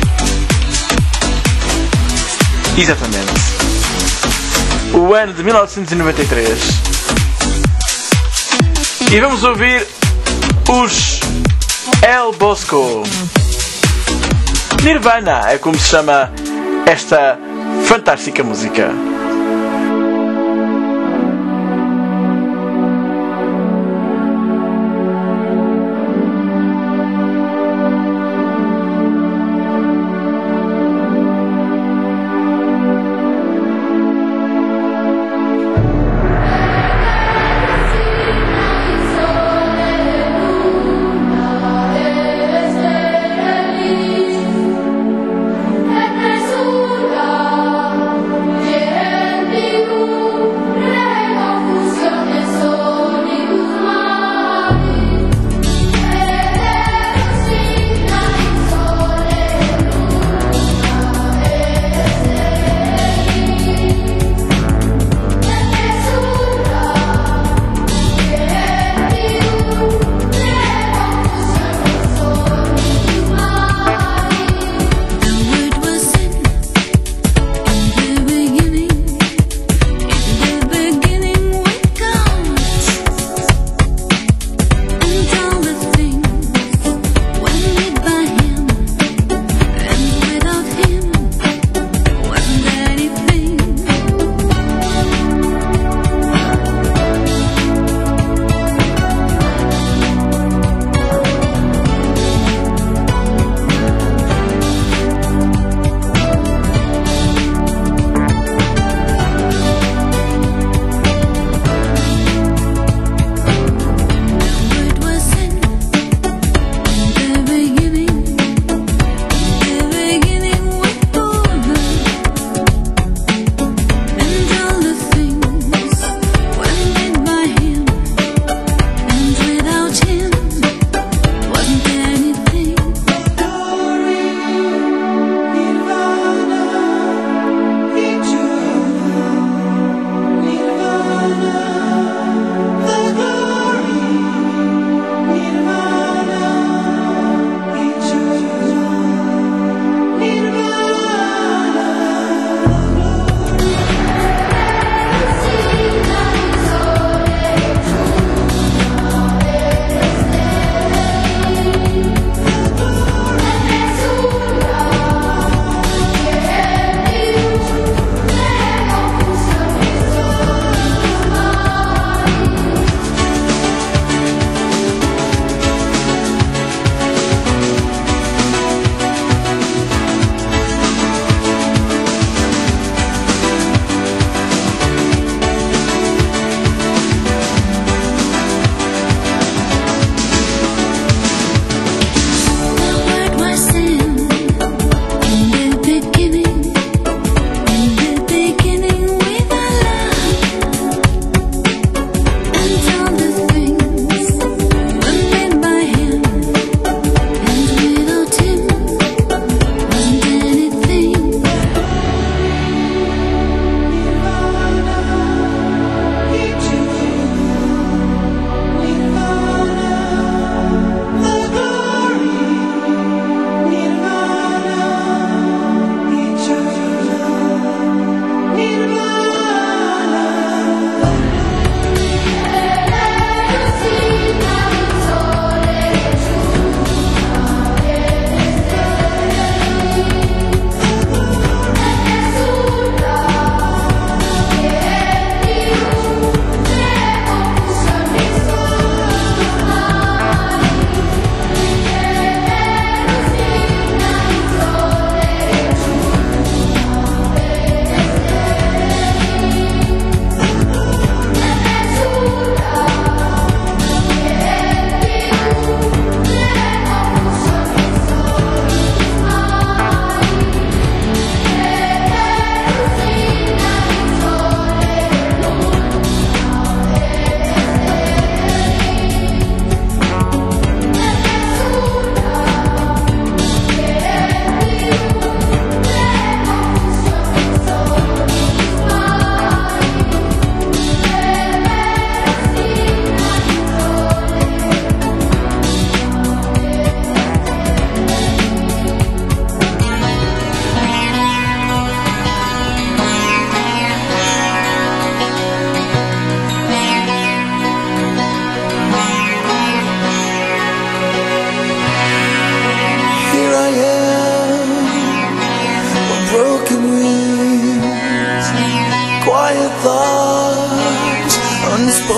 A: Exatamente. O ano de mil novecentos e noventa e três. E vamos ouvir os El Bosco. Nirvana é como se chama esta fantástica música.
F: Yeah.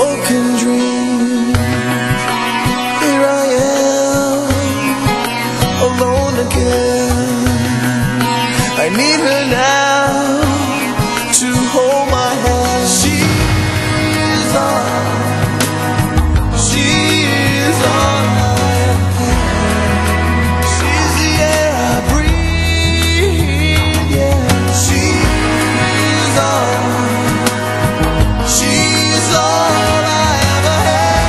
C: broken dream. Here I am, alone again. I need her now to hold my hand. She's all, she's all I have. She's the air I breathe, yeah. She's all, she's all I ever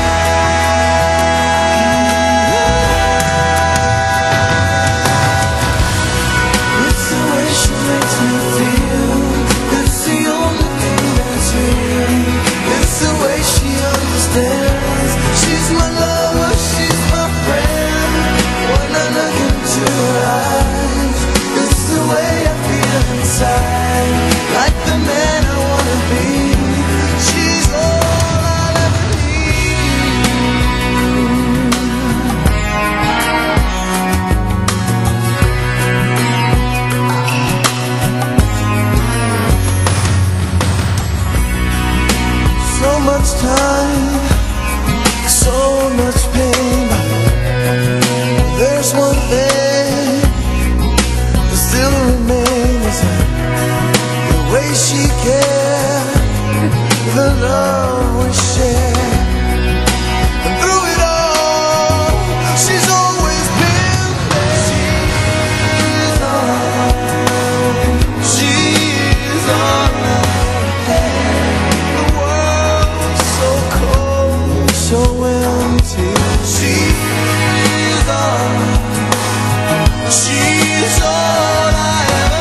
C: had. It's the way she makes me feel. It's the only thing that's real. It's the way she understands. She's my lover, she's my friend. When I look into her eyes, it's the way I feel inside. Like the man I wanna be. She's all I'll ever need. So much time, so much pain. There's one thing that still remains. The way she cared, the love we share. And through it all, she's always been there. She's all, she's all I had. The world's so cold, so empty. She's all, she's all I ever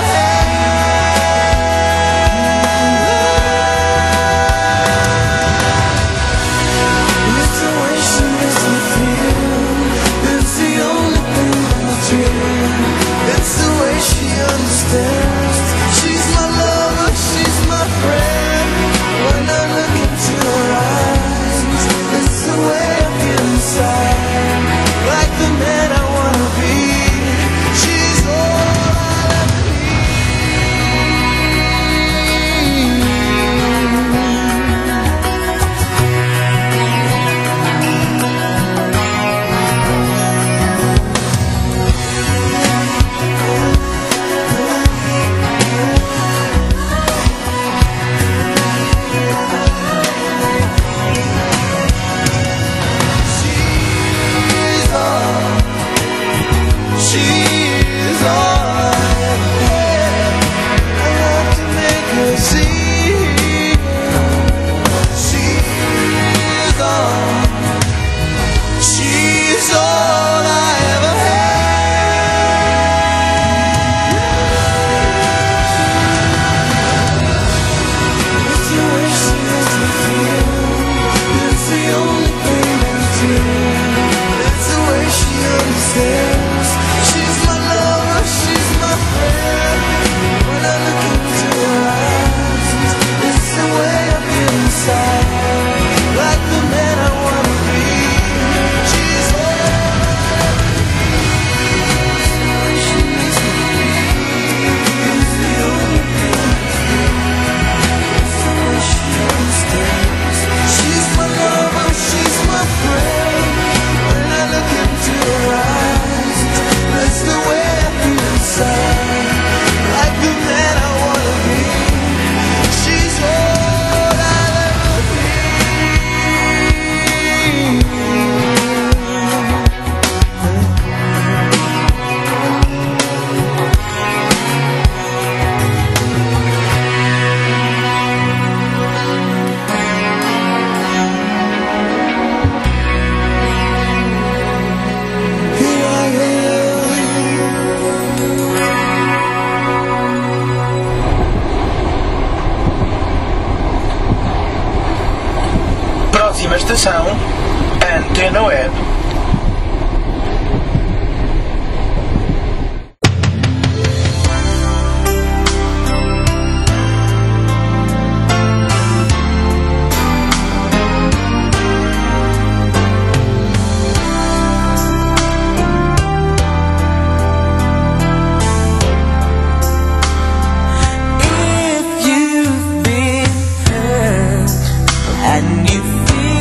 C: had. It's the way she makes me feel. It's the only thing that's real. It's the way she understands. She's my lover, she's my friend. When I look into her eyes, it's the way I feel inside. Like the man I wanna be. She's all I'll ever She's all, she's all I ever had. I have to make her see. She's all, she's all I ever had. It's the way she makes me feel. It's the only thing that's real. It's the way she understands. She's my lover, she's my friend. When I look into her eyes, it's the way I feel inside. Like the man I wanna be. She's all I ever need. It's the way she makes me feel. It's the only thing that's real. It's the way she understands. She's my lover, she's my friend. When I look into her eyes, that's the way I feel inside. Like the man I wanna be. She's all I'll ever Here I am.
A: Próxima estação, Antena Web.
C: If you've been hurt and you feel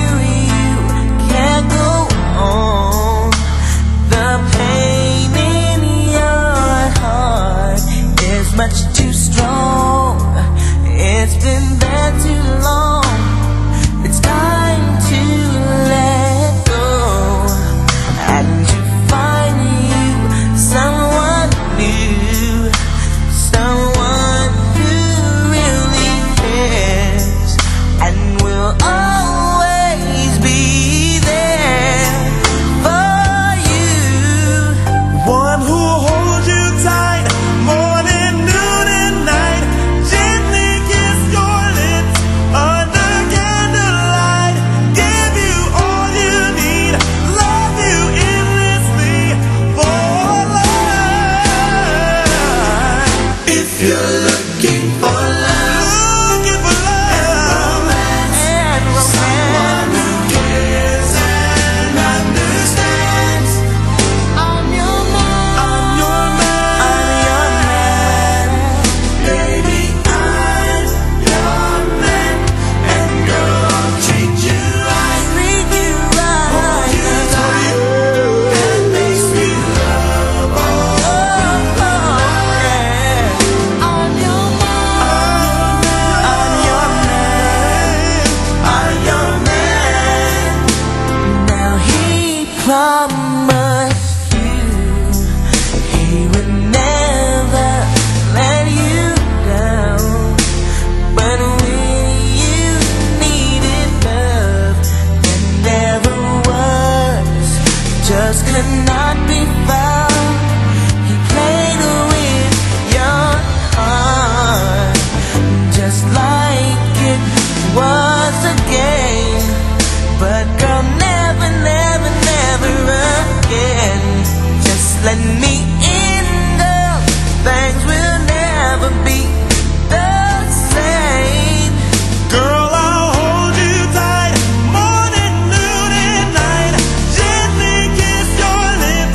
C: promised you he would never let you down. But when you needed love, it never was, just could not be found. He played with your heart, just like it was a game. But girl, never, never, never again. Just let me in, girl. Things will never be the same.
F: Girl, I'll hold you tight, morning, noon, and night. Gently kiss your lips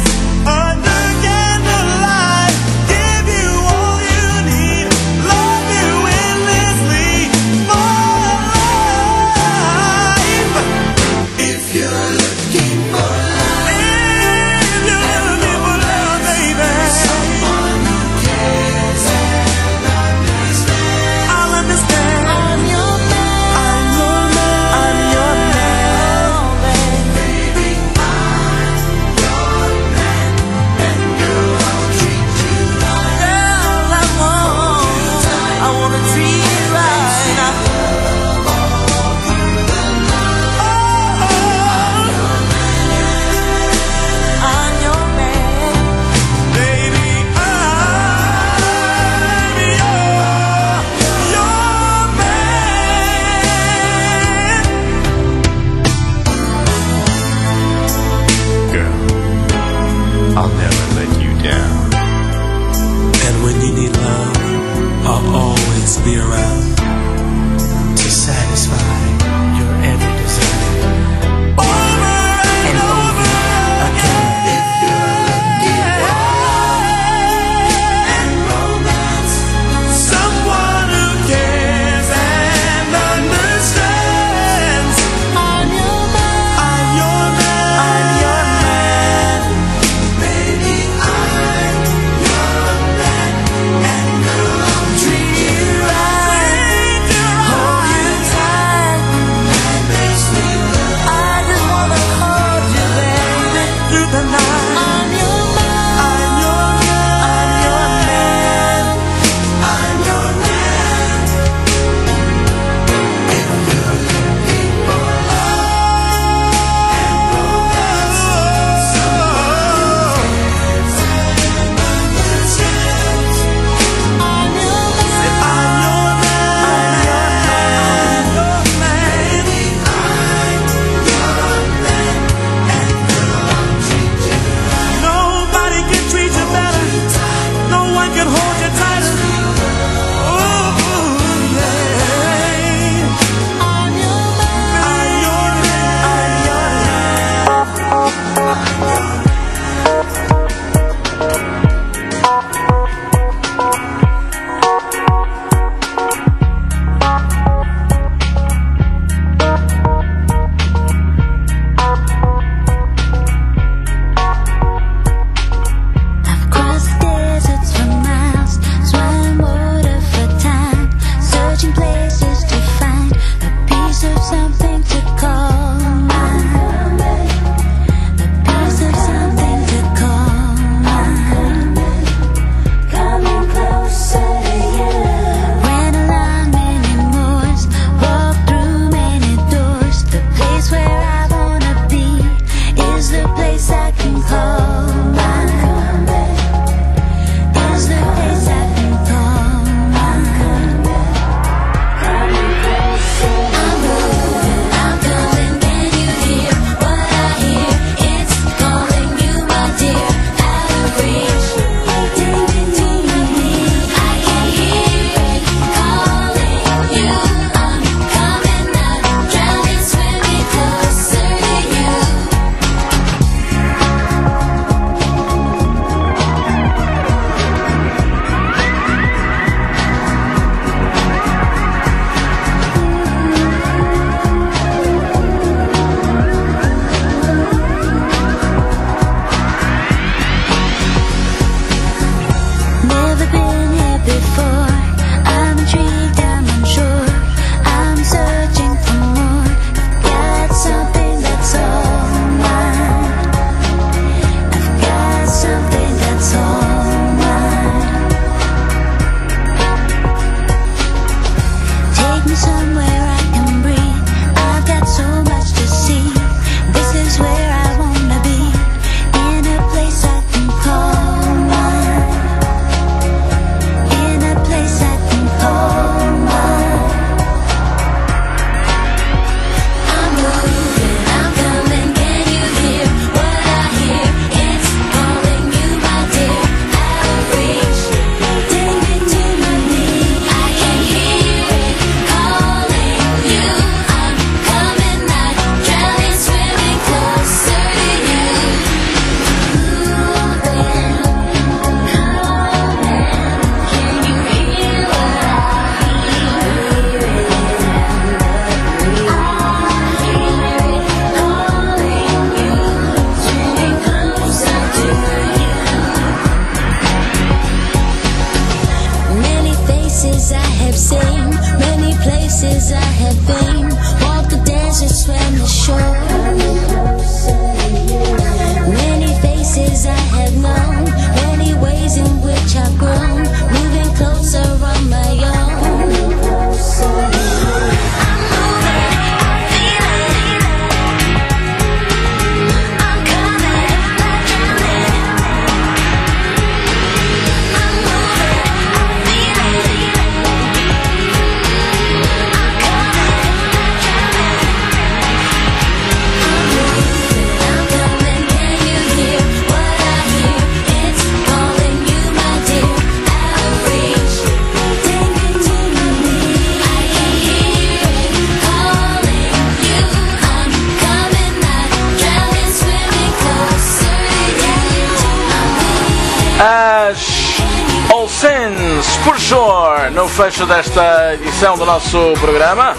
A: As All Saints por Sure no fecho desta edição do nosso programa,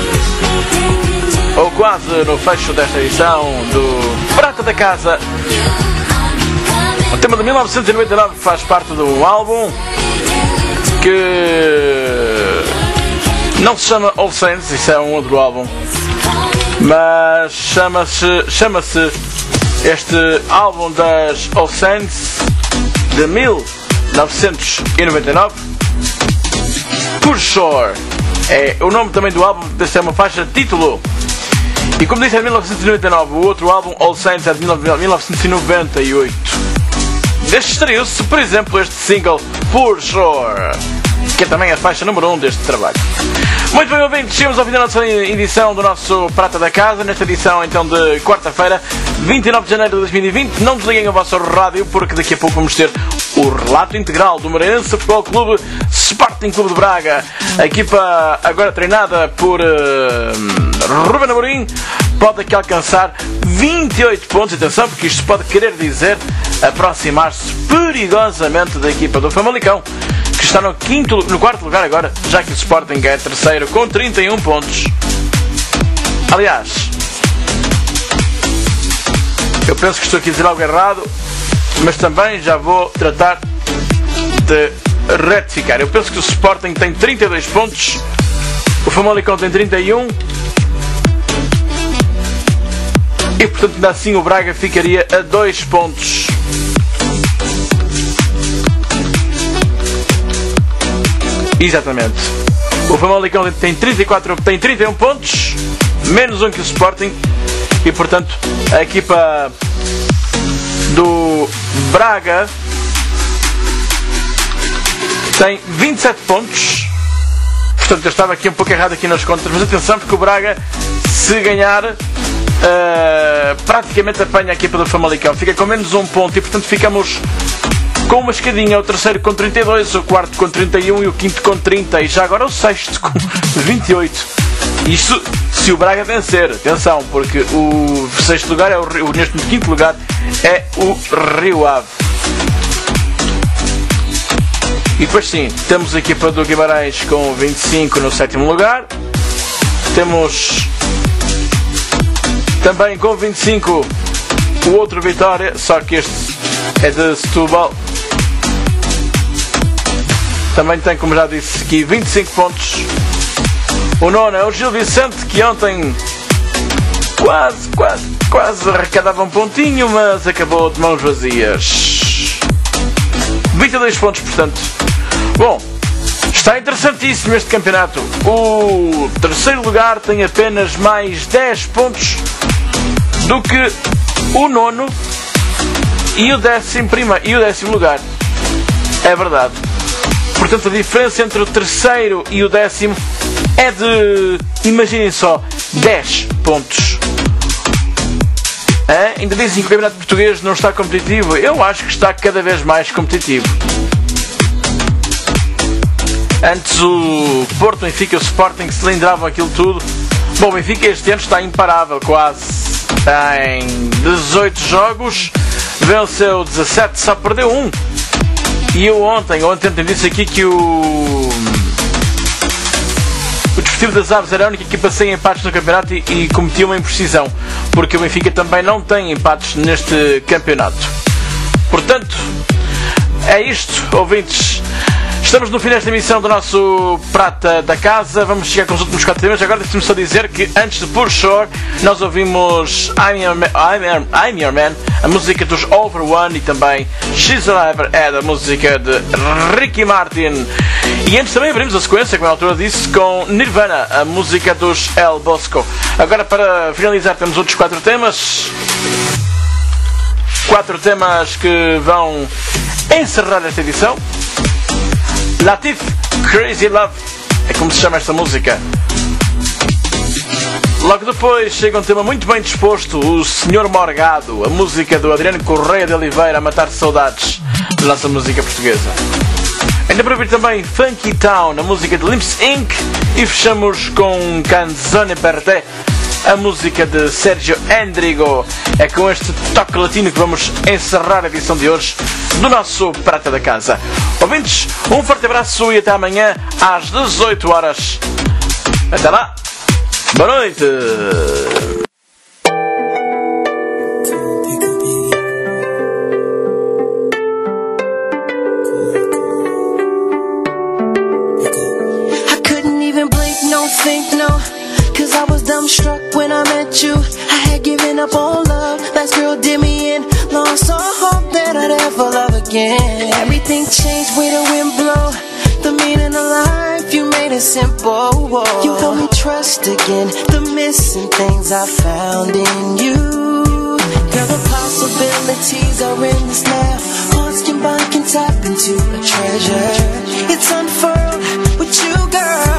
A: ou quase no fecho desta edição do Prata da Casa. O tema de mil novecentos e noventa e nove faz parte de um álbum que não se chama All Saints, isso é um outro álbum, mas chama-se chama-se este álbum das All Saints de mil novecentos e noventa e nove por Sure. É o nome também do álbum, desta é uma faixa de título. E como disse, é de mil novecentos e noventa e nove. O outro álbum, All Saints, é de mil novecentos e noventa e oito. Deste estreou-se, por exemplo, este single For Sure, que é também a faixa número um deste trabalho. Muito bem, ouvintes, chegamos ao fim da nossa edição do nosso Prata da Casa, nesta edição então de quarta-feira, vinte e nove de janeiro de dois mil e vinte. Não desliguem o vosso rádio, porque daqui a pouco vamos ter o relato integral do Moreirense Futebol Clube Sporting Clube de Braga. A equipa, agora treinada por uh, Ruben Amorim, pode aqui alcançar vinte e oito pontos. Atenção, porque isto pode querer dizer aproximar-se perigosamente da equipa do Famalicão, que está no, quinto, no quarto lugar agora, já que o Sporting é terceiro com trinta e um pontos. Aliás, eu penso que estou aqui a dizer algo errado, mas também já vou tratar de retificar. Eu penso que o Sporting tem trinta e dois pontos, o Famalicão tem trinta e um, e portanto ainda assim o Braga ficaria a dois pontos. Exatamente. O Famalicão tem trinta e quatro, tem trinta e um pontos, menos um que o Sporting, e portanto a equipa do Braga tem vinte e sete pontos. Portanto, eu estava aqui um pouco errado aqui nas contas, mas atenção, porque o Braga, se ganhar, uh, praticamente apanha a equipa do Famalicão, fica com menos um ponto, e portanto ficamos com uma escadinha, o terceiro com trinta e dois, o quarto com trinta e um e o quinto com trinta, e já agora o sexto com vinte e oito. Isto se o Braga vencer, atenção, porque o sexto lugar é o Rio, neste quinto lugar é o Rio Ave. E depois sim, temos a equipa do Guimarães com vinte e cinco no sétimo lugar. Temos também com vinte e cinco o outro Vitória, só que este é de Setúbal. Também tem, como já disse aqui, vinte e cinco pontos. O nono é o Gil Vicente, que ontem quase, quase, quase arrecadava um pontinho, mas acabou de mãos vazias. vinte e dois pontos, portanto. Bom, está interessantíssimo este campeonato. O terceiro lugar tem apenas mais dez pontos do que o nono e o décimo primeiro e o décimo lugar. É verdade. Portanto, a diferença entre o terceiro e o décimo é de, imaginem só, dez pontos. É? Ainda dizem que o campeonato português não está competitivo. Eu acho que está cada vez mais competitivo. Antes o Porto, Benfica e o Sporting cilindravam aquilo tudo. Bom, o Benfica este ano está imparável, quase. Em dezoito jogos venceu dezassete, só perdeu um. E eu ontem, ontem disse aqui que o o Desportivo das Aves era a única equipa sem empates no campeonato e, e cometia uma imprecisão, porque o Benfica também não tem empates neste campeonato. Portanto, é isto, ouvintes. Estamos no fim desta emissão do nosso Prata da Casa. Vamos chegar com os últimos quatro temas. Agora deixe-me só dizer que antes de For Sure nós ouvimos I'm Your, Man, I'm, Your, I'm Your Man, a música dos Over One, e também She's Alive, é a música de Ricky Martin. E antes também abrimos a sequência, como a altura disse, com Nirvana, a música dos El Bosco. Agora, para finalizar, temos outros quatro temas. Quatro temas que vão encerrar esta edição. Latif, Crazy Love, é como se chama esta música. Logo depois chega um tema muito bem disposto, o Senhor Morgado, a música do Adriano Correia de Oliveira, a matar saudades da nossa música portuguesa. Ainda para ouvir também Funky Town, a música de Limps Incorporated, e fechamos com Canzone per te, a música de Sérgio Endrigo. É com este toque latino que vamos encerrar a edição de hoje do nosso Prata da Casa. Ouvintes, um forte abraço e até amanhã às dezoito horas. Até lá. Boa noite.
C: Think no, cause I was dumbstruck when I met you. I had given up on love, last girl did me in. Lost all hope that I'd ever love again. Everything changed when the wind blow. The meaning of life, you made it simple. Whoa. You helped me trust again, the missing things I found in you. Girl, the possibilities are endless now. Hearts can bind, can tap into a treasure. It's unfurled with you, girl.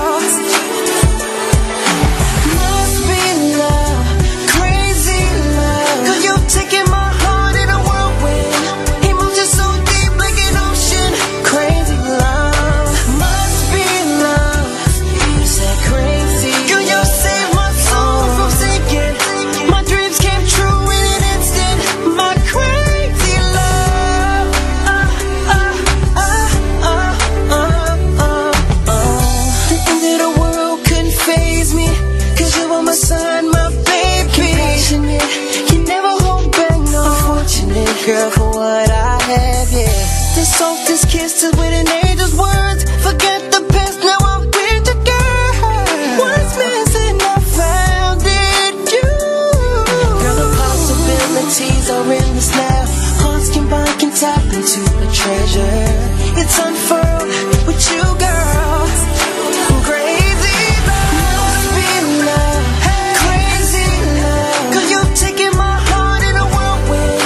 C: Girl, for what I have, yeah. The softest kisses with an angel's words. Forget the past, now I'm with you, girl. What's missing, I found it, you. Girl, the possibilities are endless now. Hearts can bind, can tap into a treasure. It's unfurled with you, girl. Crazy love, must be love. Crazy love, 'cause you're taking my heart in a whirlwind.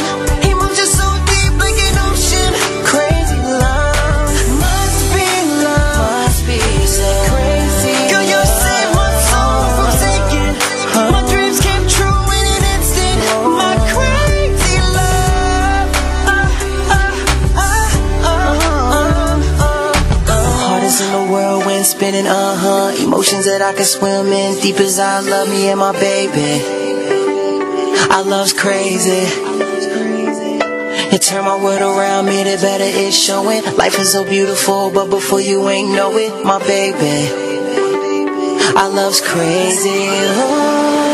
C: Spinning, uh-huh, emotions that I can swim in. Deep as I love me and my baby. Our love's crazy. It turned my world around me, the better it's showing. Life is so beautiful, but before you ain't know it, my baby, our love's crazy. Oh.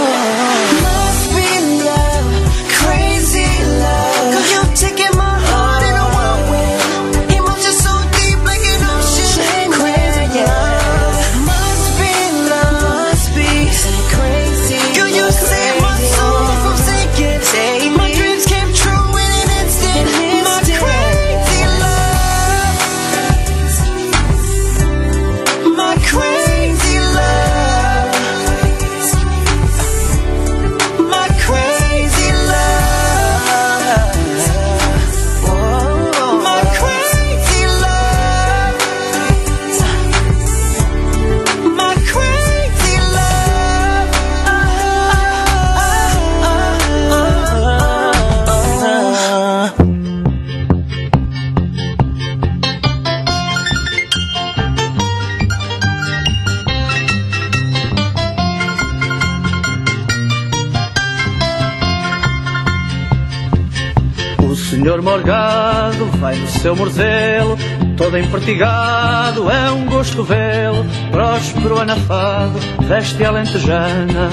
G: Senhor Morgado vai no seu morzelo, todo empertigado, é um gosto vê-lo. Próspero anafado, veste alentejana,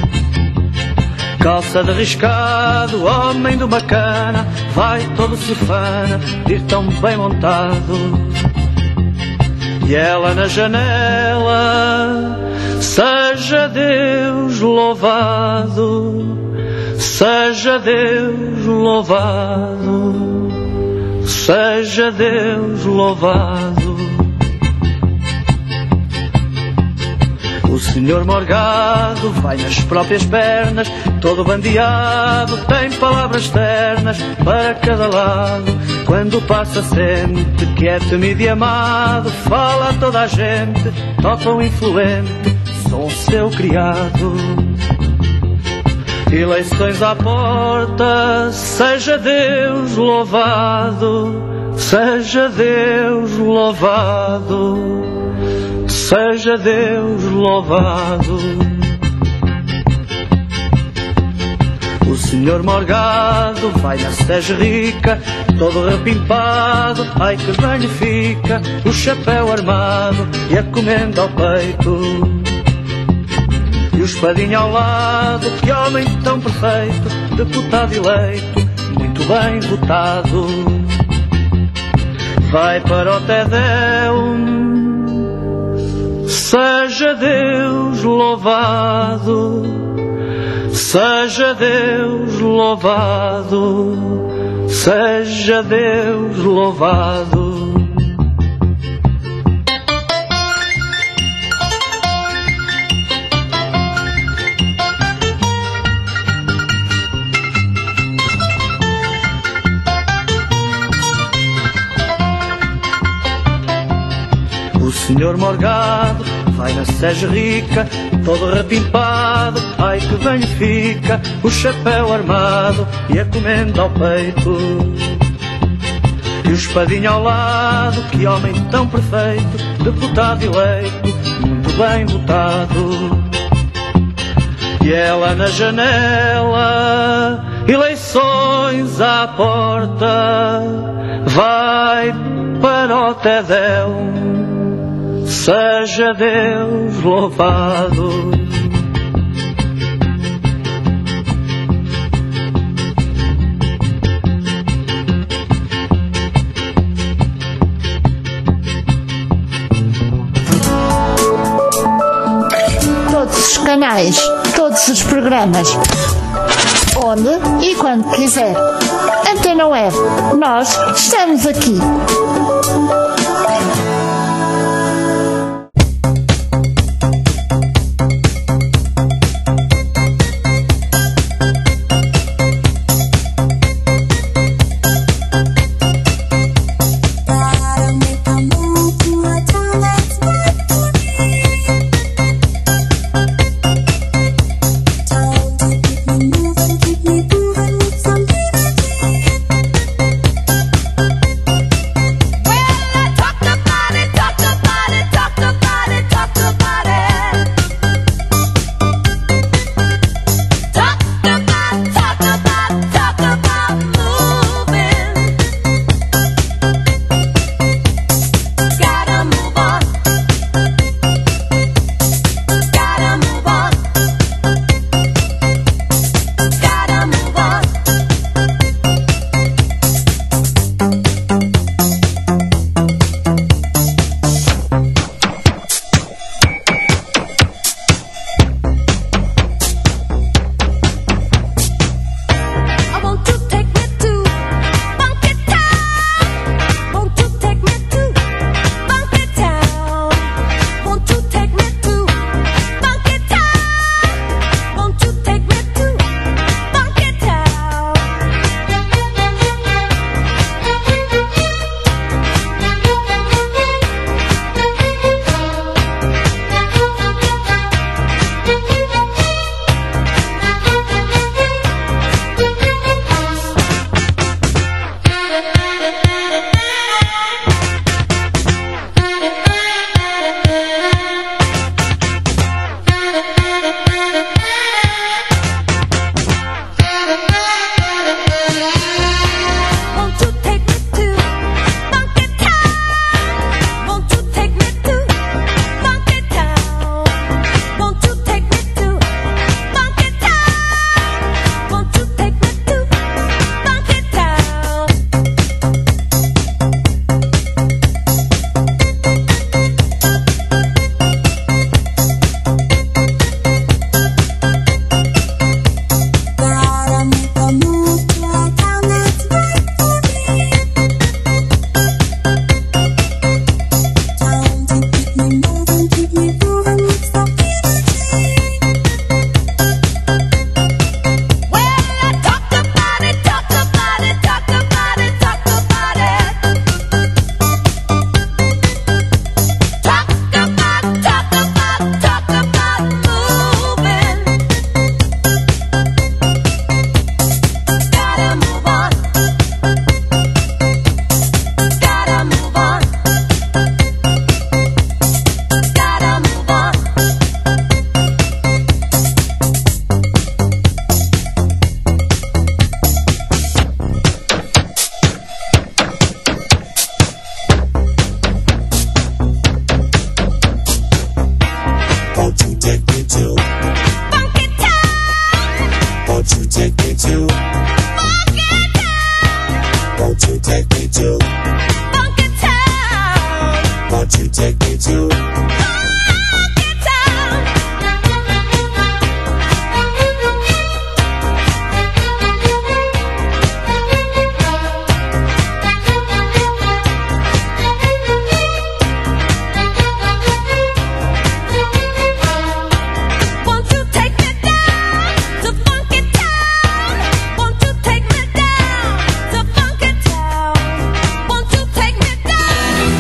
G: calça de riscado, homem de uma cana, vai todo cifana, ir tão bem montado. E ela na janela, seja Deus louvado, seja Deus louvado, seja Deus louvado. O senhor Morgado vai nas próprias pernas, todo bandeado, tem palavras ternas para cada lado. Quando passa sente que é temido e amado, fala a toda a gente, toca um influente, sou o seu criado. Eleições à porta, seja Deus louvado, seja Deus louvado, seja Deus louvado. O senhor Morgado vai na Sege Rica, todo repimpado, ai que bem lhe fica o chapéu armado e a comenda ao peito. E o espadinho ao lado, que homem tão perfeito, deputado eleito, muito bem votado. Vai para o Tedeum, seja Deus louvado, seja Deus louvado, seja Deus louvado. O senhor Morgado vai na Sege Rica, todo repimpado, ai que bem lhe fica o chapéu armado e a comenda ao peito. E o espadinho ao lado, que homem tão perfeito, deputado eleito, muito bem votado. E ela na janela, eleições à porta, vai para o Tedeum, seja Deus louvado.
D: Todos os canais, todos os programas, onde e quando quiser. Antena Web, nós estamos aqui.
E: Well, I talked about
C: take me to Funky Town? Won't you take me to Funky Town? Won't you take me to Funky Town? Won't you take me down to Funky Town? Won't you take me down to Funky Town? Won't you take me down?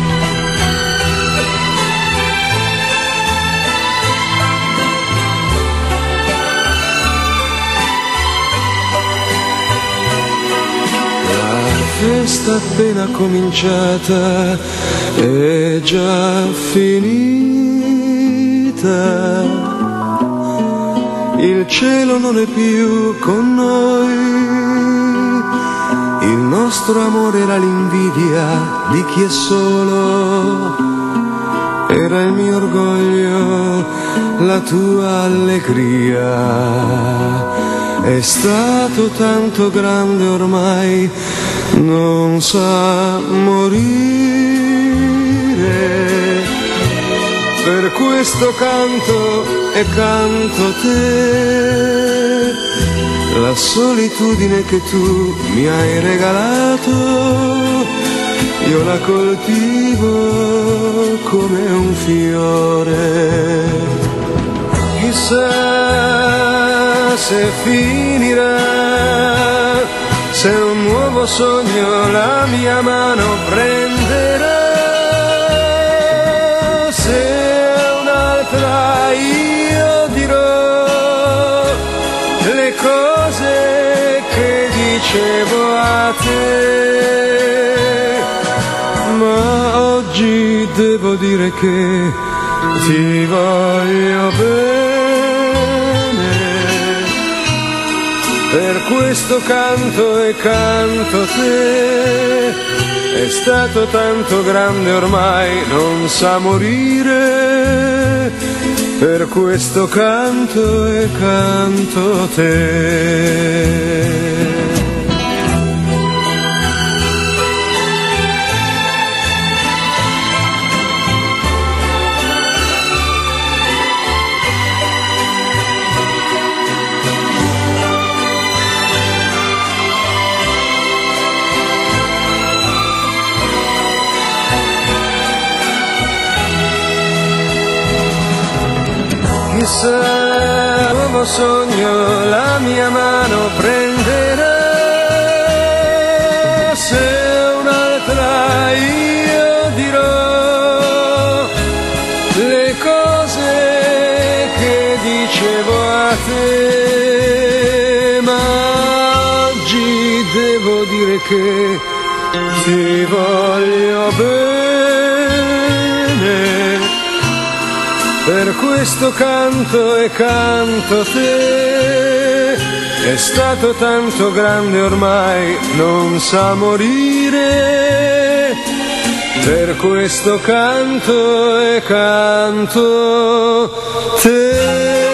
F: La festa appena cominciata è già finita. Il cielo non è più con noi. Il nostro amore era l'invidia di chi è solo. Era il mio orgoglio, la tua allegria. È stato tanto grande ormai, non sa morire. Per questo canto e canto te, la solitudine che tu mi hai regalato, io la coltivo come un fiore. Chissà se finirà, se un nuovo sogno la mia mano prenderà, se un'altra io dirò le cose che dicevo a te. Ma oggi devo dire che ti voglio bene. Per questo canto e canto te, è stato tanto grande ormai, non sa morire. Per questo canto e canto te. Chissà, nuovo sogno la mia mano prenderà, se un'altra io dirò le cose che dicevo a te. Ma oggi devo dire che ti voglio bene. Per questo canto e canto te, è stato tanto grande ormai, non sa morire. Per questo canto e canto te.